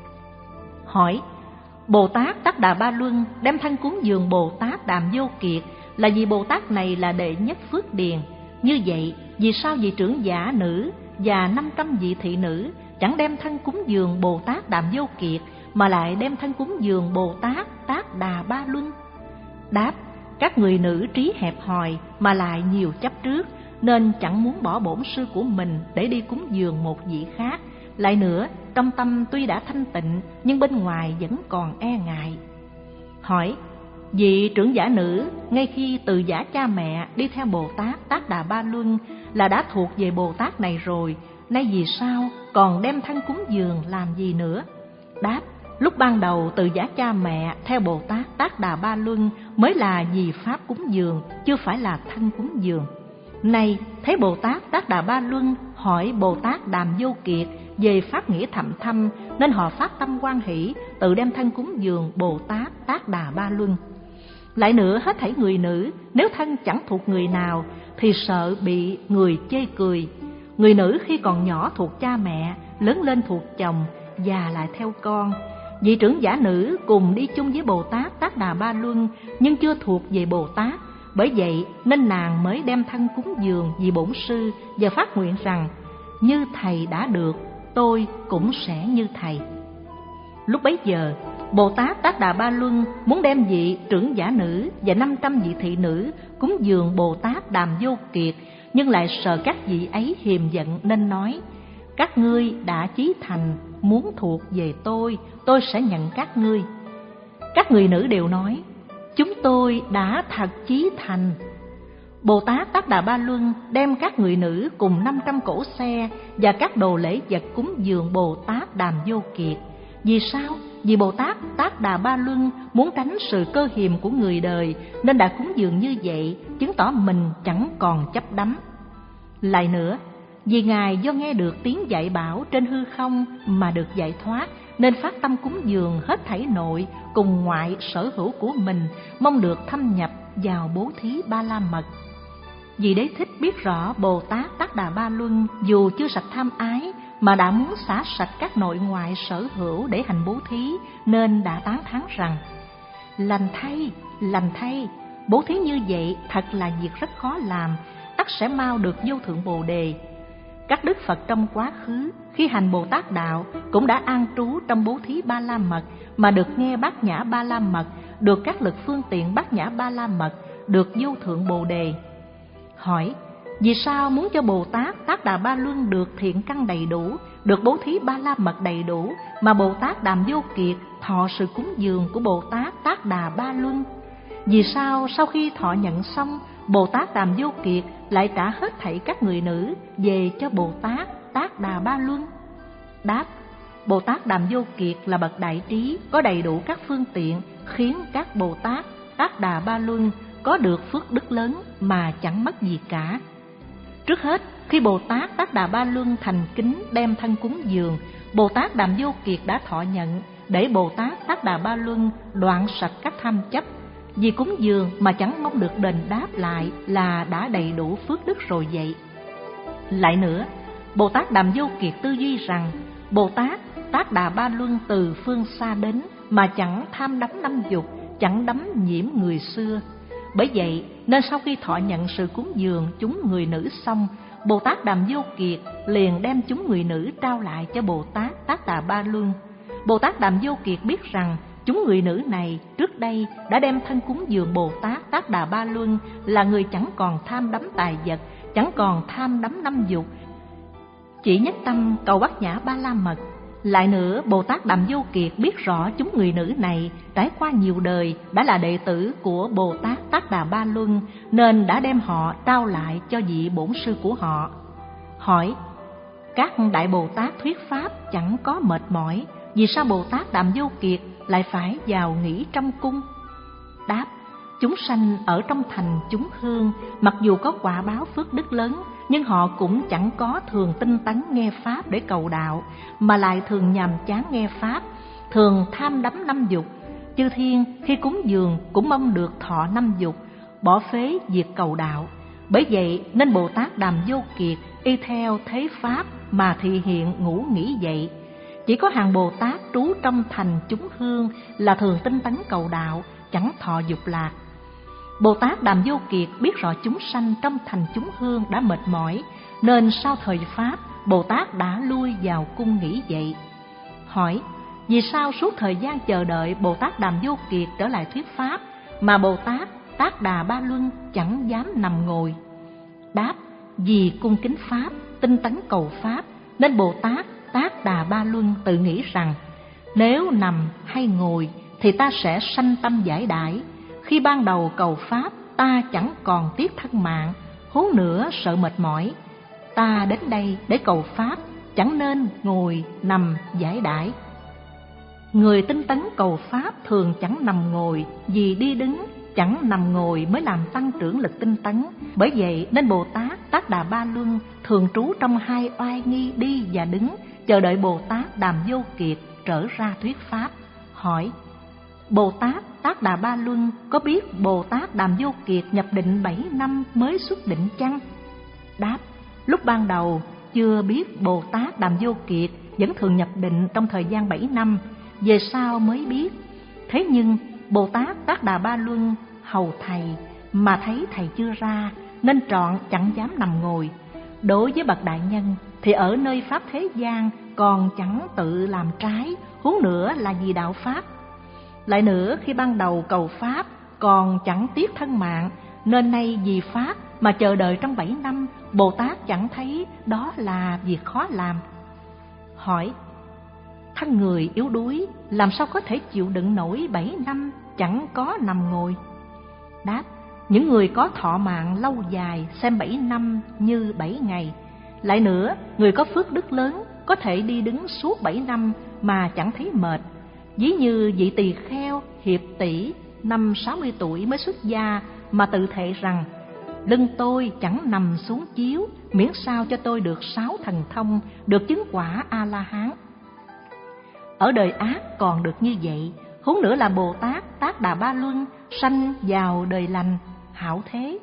Hỏi: Bồ Tát Tác Đà Ba Luân đem thân cúng dường Bồ Tát Đàm Vô Kiệt là vì Bồ Tát này là đệ nhất phước điền. Như vậy, vì sao vị trưởng giả nữ và năm trăm vị thị nữ chẳng đem thân cúng dường Bồ Tát Đàm Vô Kiệt, mà lại đem thân cúng dường Bồ Tát Tác Đà Ba Luân? Đáp: Các người nữ trí hẹp hòi mà lại nhiều chấp trước, nên chẳng muốn bỏ bổn sư của mình để đi cúng dường một vị khác. Lại nữa, trong tâm tuy đã thanh tịnh, nhưng bên ngoài vẫn còn e ngại. Hỏi: Vị trưởng giả nữ ngay khi từ giả cha mẹ đi theo Bồ Tát Tác Đà Ba Luân là đã thuộc về Bồ Tát này rồi, nay vì sao còn đem thân cúng dường làm gì nữa? Đáp: Lúc ban đầu từ giả cha mẹ theo Bồ Tát Tác Đà Ba Luân mới là vì pháp cúng dường, chưa phải là thân cúng dường. Nay thấy Bồ Tát Tác Đà Ba Luân hỏi Bồ Tát Đàm Vô Kiệt về pháp nghĩa thậm thâm, nên họ phát tâm hoan hỷ, tự đem thân cúng dường Bồ Tát Tác Đà Ba Luân. Lại nữa, hết thảy người nữ nếu thân chẳng thuộc người nào thì sợ bị người chê cười. Người nữ khi còn nhỏ thuộc cha mẹ, lớn lên thuộc chồng, già lại theo con. Vị trưởng giả nữ cùng đi chung với Bồ Tát Tác Đà Ba Luân, nhưng chưa thuộc về Bồ Tát. Bởi vậy nên nàng mới đem thân cúng dường vì bổn sư, và phát nguyện rằng: Như thầy đã được, tôi cũng sẽ như thầy. Lúc bấy giờ, Bồ Tát Tác Đà Ba Luân muốn đem vị trưởng giả nữ và năm trăm vị thị nữ cúng dường Bồ Tát Đàm Vô Kiệt, nhưng lại sợ các vị ấy hiềm giận, nên nói: Các ngươi đã chí thành, muốn thuộc về tôi, tôi sẽ nhận các ngươi. Các người nữ đều nói: Chúng tôi đã thật chí thành. Bồ Tát Tác Đà Ba Luân đem các người nữ cùng năm trăm cỗ xe và các đồ lễ vật cúng dường Bồ Tát Đàm Vô Kiệt. Vì sao? Vì Bồ Tát Tác Đà Ba Luân muốn tránh sự cơ hiềm của người đời, nên đã cúng dường như vậy, chứng tỏ mình chẳng còn chấp đắm. Lại nữa, vì Ngài do nghe được tiếng dạy bảo trên hư không mà được giải thoát, nên phát tâm cúng dường hết thảy nội cùng ngoại sở hữu của mình, mong được thâm nhập vào bố thí ba la mật. Vì Đế Thích biết rõ Bồ Tát Tác Đà Ba Luân dù chưa sạch tham ái, mà đã muốn xả sạch các nội ngoại sở hữu để hành bố thí, nên đã tán thán rằng: Lành thay, lành thay, bố thí như vậy thật là việc rất khó làm, ắt sẽ mau được vô thượng bồ đề. Các đức Phật trong quá khứ khi hành Bồ Tát đạo cũng đã an trú trong bố thí Ba La Mật, mà được nghe Bát Nhã Ba La Mật, được các lực phương tiện Bát Nhã Ba La Mật, được vô thượng Bồ Đề. Hỏi: vì sao muốn cho Bồ Tát Tát Đà Ba Luân được thiện căn đầy đủ, được bố thí Ba La Mật đầy đủ, mà Bồ Tát Đàm Vô Kiệt thọ sự cúng dường của Bồ Tát Tát Đà Ba Luân? Vì sao sau khi thọ nhận xong, Bồ Tát Đàm Vô Kiệt lại trả hết thảy các người nữ về cho Bồ Tát Tát Đà Ba Luân? Đáp: Bồ Tát Đàm Vô Kiệt là bậc đại trí, có đầy đủ các phương tiện khiến các Bồ Tát Tát Đà Ba Luân có được phước đức lớn mà chẳng mất gì cả. Trước hết, khi Bồ Tát Tát Đà Ba Luân thành kính đem thân cúng dường, Bồ Tát Đàm Vô Kiệt đã thọ nhận để Bồ Tát Tát Đà Ba Luân đoạn sạch các tham chấp. Vì cúng dường mà chẳng mong được đền đáp lại là đã đầy đủ phước đức rồi vậy. Lại nữa, Bồ Tát Đàm Vô Kiệt tư duy rằng Bồ Tát Tát Đà Ba Luân từ phương xa đến mà chẳng tham đắm năm dục, chẳng đắm nhiễm người xưa. Bởi vậy nên sau khi thọ nhận sự cúng dường chúng người nữ xong, Bồ Tát Đàm Vô Kiệt liền đem chúng người nữ trao lại cho Bồ Tát Tát Đà Ba Luân. Bồ Tát Đàm Vô Kiệt biết rằng chúng người nữ này trước đây đã đem thân cúng dường Bồ Tát Tát Đà Ba Luân là người chẳng còn tham đắm tài vật, chẳng còn tham đắm năm dục, chỉ nhất tâm cầu Bát Nhã Ba La Mật. Lại nữa, Bồ Tát Đàm Vô Kiệt biết rõ chúng người nữ này trải qua nhiều đời đã là đệ tử của Bồ Tát Tát Đà Ba Luân, nên đã đem họ trao lại cho vị bổn sư của họ. Hỏi: các đại Bồ Tát thuyết pháp chẳng có mệt mỏi, vì sao Bồ Tát Đàm Vô Kiệt lại phải vào nghỉ trong cung? Đáp: chúng sanh ở trong thành chúng hương, mặc dù có quả báo phước đức lớn, nhưng họ cũng chẳng có thường tinh tấn nghe pháp để cầu đạo, mà lại thường nhàm chán nghe pháp, thường tham đắm năm dục. Chư thiên khi cúng dường cũng mong được thọ năm dục, bỏ phế việc cầu đạo. Bởi vậy nên Bồ Tát Đàm Vô Kiệt y theo thế pháp mà thị hiện ngũ nghĩ vậy. Chỉ có hàng Bồ Tát trú trong thành chúng hương là thường tinh tấn cầu đạo, chẳng thọ dục lạc. Bồ Tát Đàm Vô Kiệt biết rõ chúng sanh trong thành chúng hương đã mệt mỏi, nên sau thời pháp Bồ Tát đã lui vào cung nghỉ dậy. Hỏi: vì sao suốt thời gian chờ đợi Bồ Tát Đàm Vô Kiệt trở lại thuyết pháp mà Bồ Tát Tát Đà Ba Luân chẳng dám nằm ngồi? Đáp: vì cung kính pháp, tinh tấn cầu pháp, nên Bồ Tát Tát Đà Ba Luân tự nghĩ rằng nếu nằm hay ngồi thì ta sẽ sanh tâm giải đãi. Khi ban đầu cầu pháp ta chẳng còn tiếc thân mạng, huống nữa sợ mệt mỏi. Ta đến đây để cầu pháp, chẳng nên ngồi nằm giải đãi. Người tinh tấn cầu pháp thường chẳng nằm ngồi, vì đi đứng chẳng nằm ngồi mới làm tăng trưởng lực tinh tấn. Bởi vậy nên Bồ Tát Tát Đà Ba Luân thường trú trong hai oai nghi đi và đứng, chờ đợi Bồ Tát Đàm Vô Kiệt trở ra thuyết pháp. Hỏi: Bồ Tát Tát Đà Ba Luân có biết Bồ Tát Đàm Vô Kiệt nhập định bảy năm mới xuất định chăng? Đáp: lúc ban đầu chưa biết Bồ Tát Đàm Vô Kiệt vẫn thường nhập định trong thời gian bảy năm, về sau mới biết. Thế nhưng Bồ Tát Tát Đà Ba Luân hầu thầy mà thấy thầy chưa ra, nên trọn chẳng dám nằm ngồi. Đối với bậc đại nhân thì ở nơi pháp thế gian còn chẳng tự làm trái, huống nữa là vì đạo pháp. Lại nữa, khi ban đầu cầu pháp còn chẳng tiếc thân mạng, nên nay vì pháp mà chờ đợi trong bảy năm, Bồ Tát chẳng thấy đó là việc khó làm. Hỏi: thân người yếu đuối làm sao có thể chịu đựng nổi bảy năm chẳng có nằm ngồi? Đáp: những người có thọ mạng lâu dài xem bảy năm như bảy ngày. Lại nữa, người có phước đức lớn có thể đi đứng suốt bảy năm mà chẳng thấy mệt. Ví như vị tỳ kheo Hiệp Tỷ năm sáu mươi tuổi mới xuất gia mà tự thệ rằng: lưng tôi chẳng nằm xuống chiếu, miễn sao cho tôi được sáu thần thông, được chứng quả A-la-hán. Ở đời ác còn được như vậy, huống nữa là Bồ Tát Tát Đà Ba Luân sanh vào đời lành, hảo thế.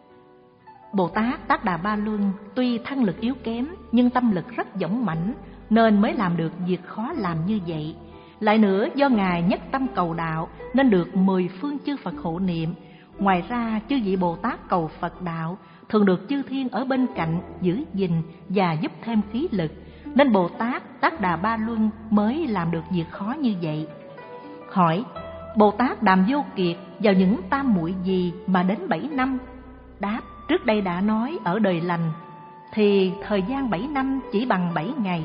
Bồ Tát Tát Đà Ba Luân tuy thân lực yếu kém nhưng tâm lực rất dũng mãnh, nên mới làm được việc khó làm như vậy. Lại nữa, do Ngài nhất tâm cầu đạo nên được mười phương chư Phật hộ niệm. Ngoài ra, chư vị Bồ Tát cầu Phật đạo thường được chư thiên ở bên cạnh giữ gìn và giúp thêm khí lực, nên Bồ Tát Tác Đà Ba Luân mới làm được việc khó như vậy. Hỏi: Bồ Tát Đàm Vô Kiệt vào những tam muội gì mà đến bảy năm? Đáp: trước đây đã nói ở đời lành thì thời gian bảy năm chỉ bằng bảy ngày.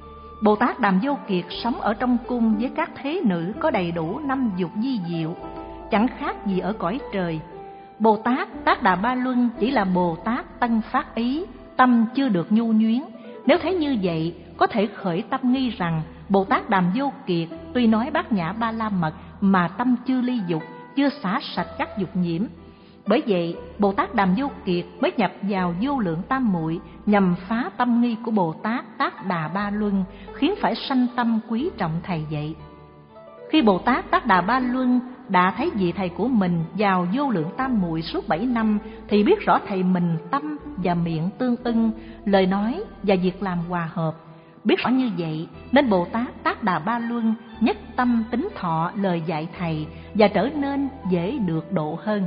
Bồ Tát Đàm Vô Kiệt sống ở trong cung với các thế nữ có đầy đủ năm dục vi diệu, chẳng khác gì ở cõi trời. Bồ Tát Tác Đà Ba Luân chỉ là Bồ Tát tân phát ý, tâm chưa được nhu nhuyến. Nếu thấy như vậy, có thể khởi tâm nghi rằng Bồ Tát Đàm Vô Kiệt tuy nói bát nhã ba la mật mà tâm chưa ly dục, chưa xả sạch các dục nhiễm. Bởi vậy, Bồ Tát Đàm Vô Kiệt mới nhập vào vô lượng tam muội nhằm phá tâm nghi của Bồ Tát Tác Đà Ba Luân, khiến phải sanh tâm quý trọng thầy vậy. Khi Bồ Tát Tác Đà Ba Luân đã thấy vị thầy của mình vào vô lượng tam muội suốt bảy năm, thì biết rõ thầy mình tâm và miệng tương ưng, lời nói và việc làm hòa hợp. Biết rõ như vậy nên Bồ Tát Tác Đà Ba Luân nhất tâm tín thọ lời dạy thầy và trở nên dễ được độ hơn.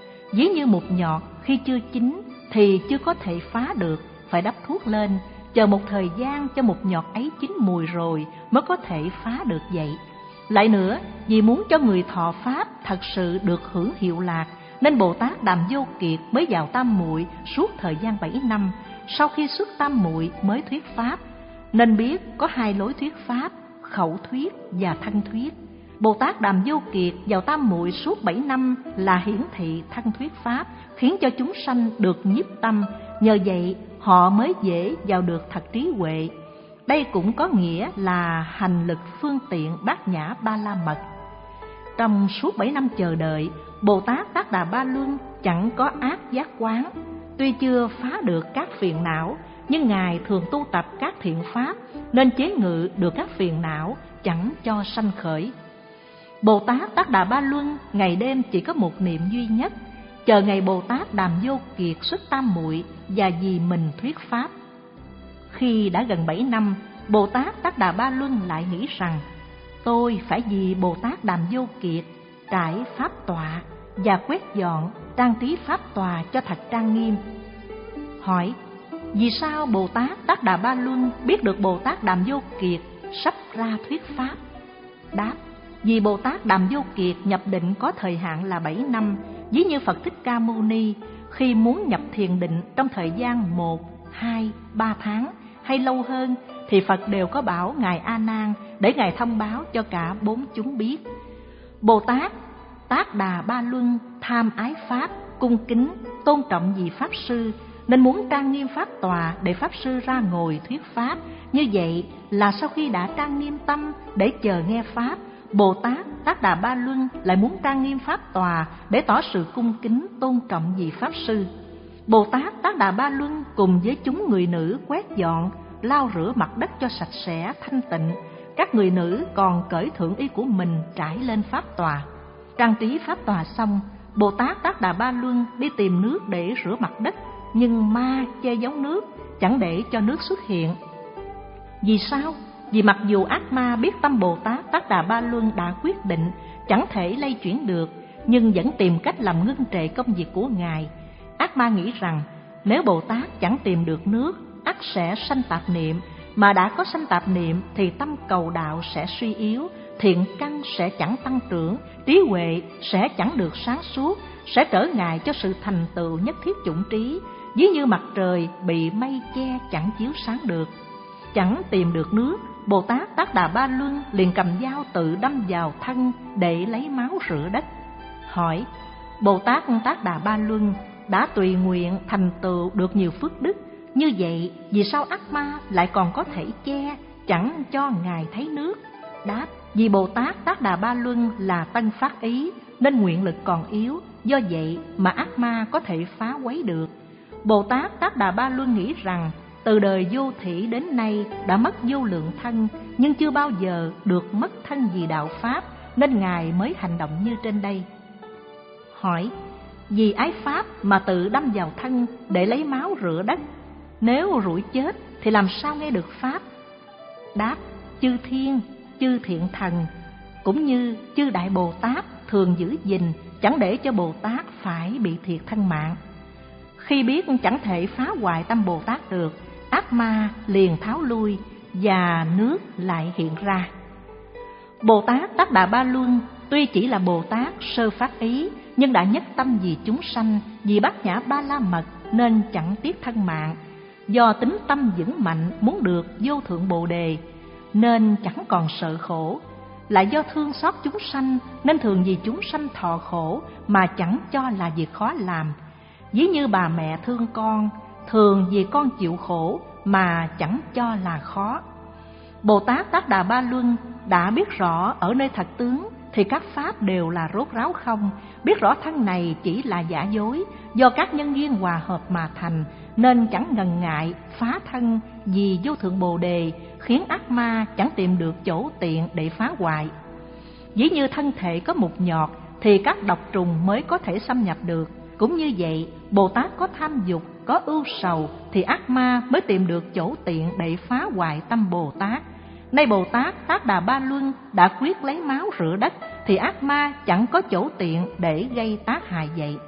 Ví như một nhọt khi chưa chín thì chưa có thể phá được, phải đắp thuốc lên, chờ một thời gian cho một nhọt ấy chín mùi rồi mới có thể phá được vậy. Lại nữa, vì muốn cho người thọ pháp thật sự được hưởng hiệu lạc, nên Bồ Tát Đàm Vô Kiệt mới vào tam muội suốt thời gian bảy năm, sau khi xuất tam muội mới thuyết pháp. Nên biết có hai lối thuyết pháp, khẩu thuyết và thân thuyết. Bồ Tát Đàm Vô Kiệt vào tam muội suốt bảy năm là hiển thị thân thuyết pháp, khiến cho chúng sanh được nhiếp tâm, nhờ vậy họ mới dễ vào được thật trí huệ. Đây cũng có nghĩa là hành lực phương tiện bát nhã ba la mật. Trong suốt bảy năm chờ đợi, Bồ Tát Tác Đà Ba Luân chẳng có ác giác quán. Tuy chưa phá được các phiền não, nhưng Ngài thường tu tập các thiện pháp, nên chế ngự được các phiền não, chẳng cho sanh khởi. Bồ Tát Tác Đà Ba Luân ngày đêm chỉ có một niệm duy nhất, chờ ngày Bồ Tát Đàm Vô Kiệt xuất tam muội và vì mình thuyết pháp. Khi đã gần bảy năm, Bồ Tát Tác Đà Ba Luân lại nghĩ rằng tôi phải vì Bồ Tát Đàm Vô Kiệt trải pháp tọa và quét dọn trang trí pháp tòa cho thật trang nghiêm. Hỏi: vì sao Bồ Tát Tác Đà Ba Luân biết được Bồ Tát Đàm Vô Kiệt sắp ra thuyết pháp? Đáp: vì Bồ Tát Đàm Vô Kiệt nhập định có thời hạn là bảy năm, ví như Phật Thích Ca Mâu Ni khi muốn nhập thiền định trong thời gian một, hai, ba tháng hay lâu hơn, thì Phật đều có bảo Ngài A Nan để Ngài thông báo cho cả bốn chúng biết. Bồ Tát Tác Đà Ba Luân tham ái pháp, cung kính, tôn trọng vị Pháp Sư, nên muốn trang nghiêm pháp tòa để Pháp Sư ra ngồi thuyết pháp. Như vậy là sau khi đã trang nghiêm tâm để chờ nghe pháp, Bồ Tát Tác Đà Ba Luân lại muốn trang nghiêm pháp tòa để tỏ sự cung kính, tôn trọng vị Pháp Sư. Bồ Tát Tác Đà Ba Luân cùng với chúng người nữ quét dọn, lau rửa mặt đất cho sạch sẽ, thanh tịnh. Các người nữ còn cởi thượng y của mình trải lên pháp tòa. Trang trí pháp tòa xong, Bồ Tát Tác Đà Ba Luân đi tìm nước để rửa mặt đất, nhưng ma che giấu nước, chẳng để cho nước xuất hiện. Vì sao? Vì mặc dù ác ma biết tâm Bồ Tát Tác Đà Ba Luân đã quyết định chẳng thể lay chuyển được, nhưng vẫn tìm cách làm ngưng trệ công việc của Ngài. Ác ma nghĩ rằng nếu Bồ Tát chẳng tìm được nước, ắt sẽ sanh tạp niệm, mà đã có sanh tạp niệm thì tâm cầu đạo sẽ suy yếu, thiện căn sẽ chẳng tăng trưởng, trí huệ sẽ chẳng được sáng suốt, sẽ trở ngại cho sự thành tựu nhất thiết chủng trí, ví như mặt trời bị mây che chẳng chiếu sáng được. Chẳng tìm được nước, Bồ Tát Tác Đà Ba Luân liền cầm dao tự đâm vào thân để lấy máu rửa đất. Hỏi: Bồ Tát Tác Đà Ba Luân đã tùy nguyện thành tựu được nhiều phước đức, như vậy vì sao ác ma lại còn có thể che, chẳng cho Ngài thấy nước? Đáp: vì Bồ Tát Tác Đà Ba Luân là tân phát ý, nên nguyện lực còn yếu, do vậy mà ác ma có thể phá quấy được. Bồ Tát Tác Đà Ba Luân nghĩ rằng từ đời vô thỉ đến nay đã mất vô lượng thân, nhưng chưa bao giờ được mất thân vì đạo Pháp, nên Ngài mới hành động như trên đây. Hỏi: vì ái Pháp mà tự đâm vào thân để lấy máu rửa đất, nếu rủi chết thì làm sao nghe được Pháp? Đáp: chư thiên, chư thiện thần, cũng như chư Đại Bồ Tát thường giữ gìn, chẳng để cho Bồ Tát phải bị thiệt thân mạng. Khi biết chẳng thể phá hoại tâm Bồ Tát được, ác ma liền tháo lui và nước lại hiện ra. Bồ Tát Tát Đà Ba Luân tuy chỉ là Bồ Tát sơ phát ý, nhưng đã nhất tâm vì chúng sanh, vì bát nhã ba la mật nên chẳng tiếc thân mạng. Do tính tâm vững mạnh muốn được vô thượng Bồ đề nên chẳng còn sợ khổ. Lại do thương xót chúng sanh nên thường vì chúng sanh thọ khổ mà chẳng cho là việc khó làm. Ví như bà mẹ thương con, thường vì con chịu khổ mà chẳng cho là khó. Bồ Tát Tát Đà Ba Luân đã biết rõ ở nơi thật tướng thì các pháp đều là rốt ráo không, biết rõ thân này chỉ là giả dối, do các nhân duyên hòa hợp mà thành, nên chẳng ngần ngại phá thân vì vô thượng Bồ đề, khiến ác ma chẳng tìm được chỗ tiện để phá hoại. Ví như thân thể có mục nhọt thì các độc trùng mới có thể xâm nhập được. Cũng như vậy, Bồ Tát có tham dục, có ưu sầu thì ác ma mới tìm được chỗ tiện để phá hoại tâm Bồ Tát. Nay Bồ Tát Tát Đà Ba Luân đã quyết lấy máu rửa đất thì ác ma chẳng có chỗ tiện để gây tác hại vậy.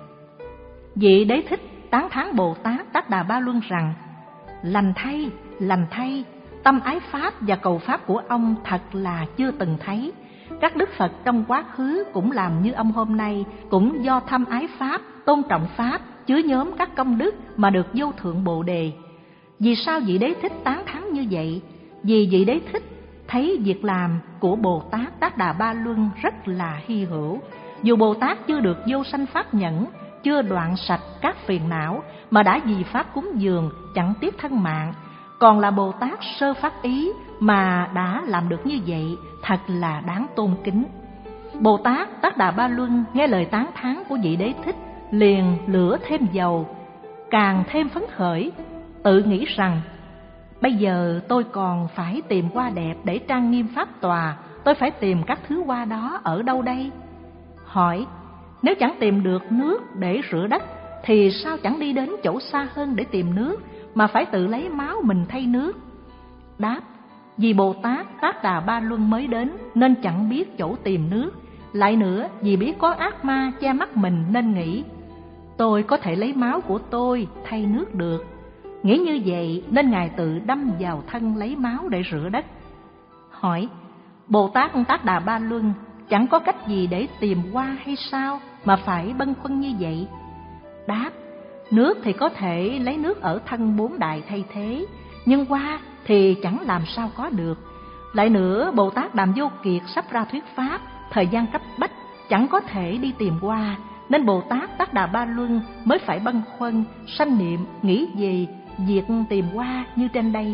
Vị Đế Thích tán thán Bồ Tát Tát Đà Ba Luân rằng: lành thay, lành thay, tâm ái pháp và cầu pháp của ông thật là chưa từng thấy. Các đức Phật trong quá khứ cũng làm như ông hôm nay, cũng do thâm ái pháp, tôn trọng pháp, chứa nhóm các công đức mà được vô thượng Bồ đề. Vì sao vị Đế Thích tán thán như vậy? Vì vị Đế Thích thấy việc làm của Bồ Tát Tát Đà Ba Luân rất là hy hữu. Dù Bồ Tát chưa được vô sanh pháp nhẫn, chưa đoạn sạch các phiền não, mà đã vì pháp cúng dường chẳng tiếc thân mạng, còn là Bồ Tát sơ phát ý mà đã làm được như vậy, thật là đáng tôn kính. Bồ Tát Tát Đà Ba Luân nghe lời tán thán của vị Đế Thích, liền lửa thêm dầu, càng thêm phấn khởi, tự nghĩ rằng: bây giờ tôi còn phải tìm hoa đẹp để trang nghiêm pháp tòa, tôi phải tìm các thứ hoa đó ở đâu đây? Hỏi: nếu chẳng tìm được nước để rửa đất thì sao chẳng đi đến chỗ xa hơn để tìm nước, mà phải tự lấy máu mình thay nước? Đáp: vì Bồ Tát Tát Đà Ba Luân mới đến nên chẳng biết chỗ tìm nước. Lại nữa, vì biết có ác ma che mắt mình nên nghĩ: tôi có thể lấy máu của tôi thay nước được. Nghĩ như vậy nên Ngài tự đâm vào thân lấy máu để rửa đất. Hỏi: Bồ Tát Tát Đà Ba Luân chẳng có cách gì để tìm hoa hay sao mà phải bâng khuâng như vậy? Đáp: nước thì có thể lấy nước ở thân bốn đại thay thế, nhưng hoa thì chẳng làm sao có được. Lại nữa, Bồ Tát Đàm Vô Kiệt sắp ra thuyết pháp, thời gian cấp bách, chẳng có thể đi tìm hoa, nên Bồ Tát Tát Đà Ba Luân mới phải bâng khuâng, sanh niệm nghĩ về việc tìm hoa như trên đây.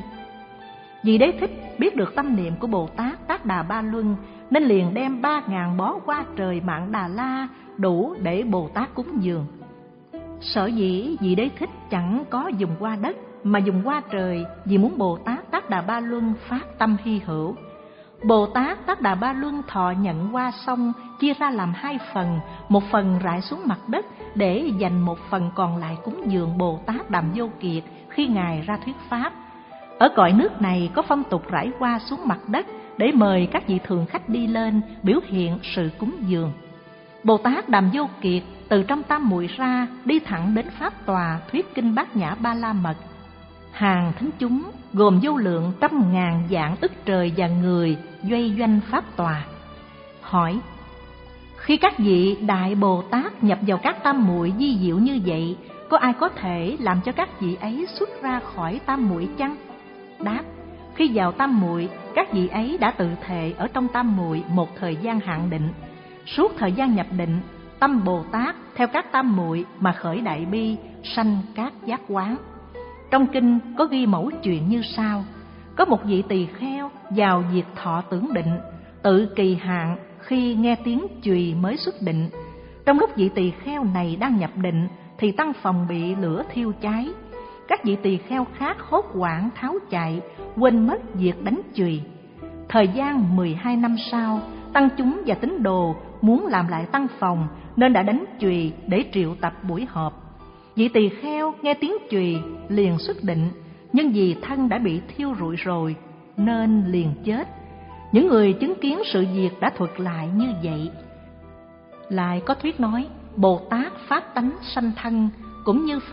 Vì Đế Thích biết được tâm niệm của Bồ Tát Tát Đà Ba Luân nên liền đem ba ngàn bó hoa trời Mạn Đà La đủ để Bồ Tát cúng dường. Sở dĩ vị Đế Thích chẳng có dùng hoa đất mà dùng hoa trời, vì muốn Bồ Tát Tát Đà Ba Luân phát tâm hy hữu. Bồ Tát Tát Đà Ba Luân thọ nhận hoa xong, chia ra làm hai phần, một phần rải xuống mặt đất để dành một phần còn lại cúng dường Bồ Tát Đàm Vô Kiệt khi Ngài ra thuyết pháp. Ở cõi nước này có phong tục rải hoa xuống mặt đất để mời các vị thường khách đi lên biểu hiện sự cúng dường. Bồ Tát Đàm Vô Kiệt từ trong tam muội ra, đi thẳng đến pháp tòa thuyết kinh Bát Nhã Ba La Mật. Hàng thính chúng gồm vô lượng trăm ngàn vạn ức trời và người doanh doanh pháp tòa. Hỏi: khi các vị đại Bồ Tát nhập vào các tam muội vi diệu như vậy, có ai có thể làm cho các vị ấy xuất ra khỏi tam muội chăng? Đáp: khi vào tam muội, các vị ấy đã tự thệ ở trong tam muội một thời gian hạn định. Suốt thời gian nhập định, tâm Bồ Tát theo các tam muội mà khởi đại bi, sanh các giác quán. Trong kinh có ghi mẫu chuyện như sau: có một vị tỳ kheo vào diệt thọ tưởng định, tự kỳ hạn khi nghe tiếng chùy mới xuất định. Trong lúc vị tỳ kheo này đang nhập định thì tăng phòng bị lửa thiêu cháy. Các vị tỳ kheo khác hốt hoảng tháo chạy, quên mất việc đánh chùy. Thời gian mười hai năm sau, tăng chúng và tín đồ muốn làm lại tăng phòng nên đã đánh chùy để triệu tập buổi họp. Vị tỳ kheo nghe tiếng chùy liền xuất định, nhưng vì thân đã bị thiêu rụi rồi nên liền chết. Những người chứng kiến sự việc đã thuật lại như vậy. Lại có thuyết nói: Bồ Tát phát tánh sanh thân, cũng như Phật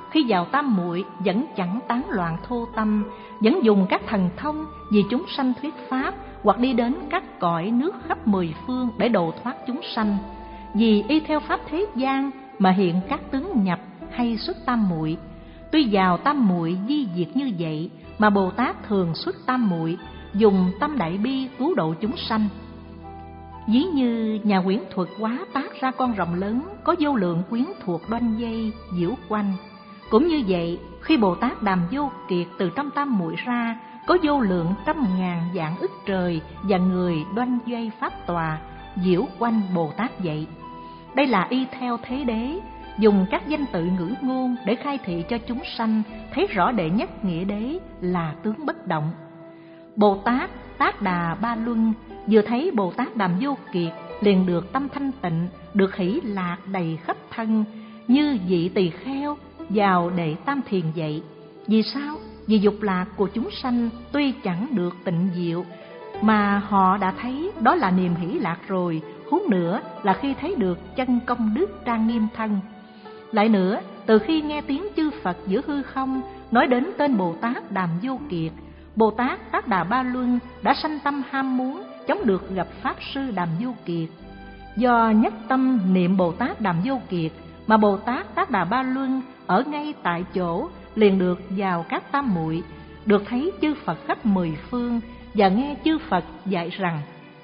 khi vào tam muội vẫn chẳng tán loạn thô tâm, vẫn dùng các thần thông vì chúng sanh thuyết pháp, hoặc đi đến các cõi nước khắp mười phương để độ thoát chúng sanh. Vì y theo pháp thế gian mà hiện các tướng nhập hay xuất tam muội. Tuy vào tam muội di diệt như vậy, mà Bồ Tát thường xuất tam muội, dùng tâm đại bi cứu độ chúng sanh. Ví như nhà quyến thuật hóa tác ra con rồng lớn, có vô lượng quyến thuộc đoanh dây diễu quanh. Cũng như vậy, khi Bồ Tát Đàm Vô Kiệt từ trong tam muội ra, có vô lượng trăm ngàn vạn ức trời và người đoanh dây pháp tòa diễu quanh Bồ Tát vậy. Đây là y theo thế đế, dùng các danh tự ngữ ngôn để khai thị cho chúng sanh thấy rõ đệ nhất nghĩa đế là tướng bất động. Bồ Tát Tác Đà Ba Luân vừa thấy Bồ Tát Đàm Vô Kiệt liền được tâm thanh tịnh, được hỷ lạc đầy khắp thân, như vị tỳ kheo vào đệ tam thiền vậy. Vì sao? Vì dục lạc của chúng sanh tuy chẳng được tịnh diệu, mà họ đã thấy đó là niềm hỷ lạc rồi, huống nữa là khi thấy được chân công đức trang nghiêm thân. Lại nữa, từ khi nghe tiếng chư Phật giữa hư không nói đến tên Bồ Tát Đàm Vô Kiệt, Bồ Tát Tác Đà Ba Luân đã sanh tâm ham muốn chống được gặp Pháp Sư Đàm Vô Kiệt. Do nhất tâm niệm Bồ Tát Đàm Vô Kiệt mà Bồ Tát Tác Đà Ba Luân ở ngay tại chỗ liền được vào các tam muội, được thấy chư Phật khắp mười phương và nghe chư Phật dạy rằng: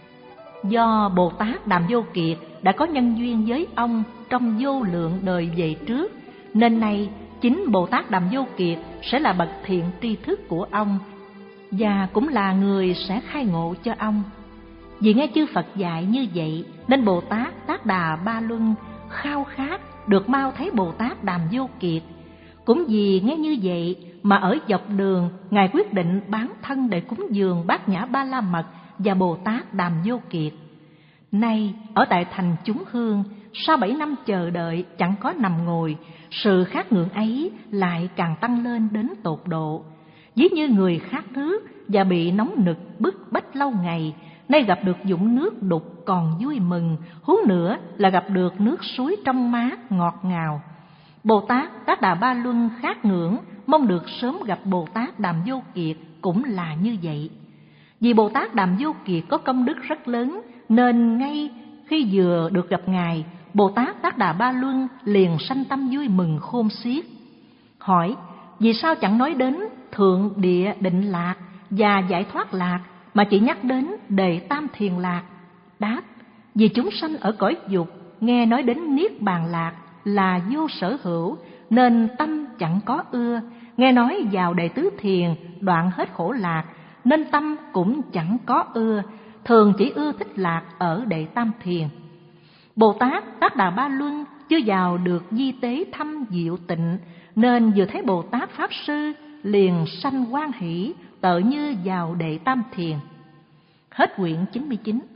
do Bồ Tát Đàm Vô Kiệt đã có nhân duyên với ông trong vô lượng đời về trước, nên nay chính Bồ Tát Đàm Vô Kiệt sẽ là bậc thiện tri thức của ông, và cũng là người sẽ khai ngộ cho ông. Vì nghe chư Phật dạy như vậy, nên Bồ Tát Tác Đà Ba Luân khao khát được mau thấy Bồ Tát Đàm Vô Kiệt. Cũng vì nghe như vậy mà ở dọc đường, Ngài quyết định bán thân để cúng dường Bát Nhã Ba La Mật và Bồ Tát Đàm Vô Kiệt. Nay, ở tại thành Chúng Hương, sau bảy năm chờ đợi chẳng có nằm ngồi, sự khát ngưỡng ấy lại càng tăng lên đến tột độ. Ví như người khát nước và bị nóng nực bức bách lâu ngày, nay gặp được vũng nước đục còn vui mừng, huống nữa là gặp được nước suối trong mát ngọt ngào. Bồ Tát Tác Đà Ba Luân khát ngưỡng, mong được sớm gặp Bồ Tát Đàm Vô Kiệt cũng là như vậy. Vì Bồ Tát Đàm Vô Kiệt có công đức rất lớn, nên ngay khi vừa được gặp Ngài, Bồ Tát Tác Đà Ba Luân liền sanh tâm vui mừng khôn xiết. Hỏi: vì sao chẳng nói đến thượng địa định lạc và giải thoát lạc, mà chỉ nhắc đến đề tam thiền lạc? Đáp: vì chúng sanh ở cõi dục nghe nói đến niết bàn lạc là vô sở hữu, nên tâm chẳng có ưa. Nghe nói vào đệ tứ thiền đoạn hết khổ lạc, nên tâm cũng chẳng có ưa, thường chỉ ưa thích lạc ở đệ tam thiền. Bồ Tát Tác Đà Ba Luân chưa vào được di tế thâm diệu tịnh, nên vừa thấy Bồ Tát Pháp Sư liền sanh hoan hỷ, tợ như vào đệ tam thiền. Hết quyển chín mươi chín.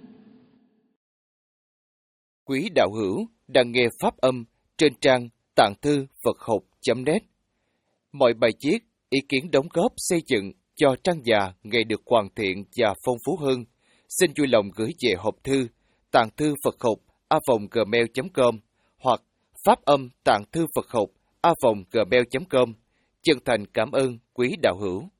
Quý đạo hữu đang nghe pháp âm trên trang tạng thư Phật học chấm net. Mọi bài viết, ý kiến đóng góp xây dựng cho trang già ngày được hoàn thiện và phong phú hơn, xin vui lòng gửi về hộp thư tạng thư Phật học a vòng gmail chấm com hoặc pháp âm tạng thư Phật học a vòng gmail chấm com. Chân thành cảm ơn quý đạo hữu.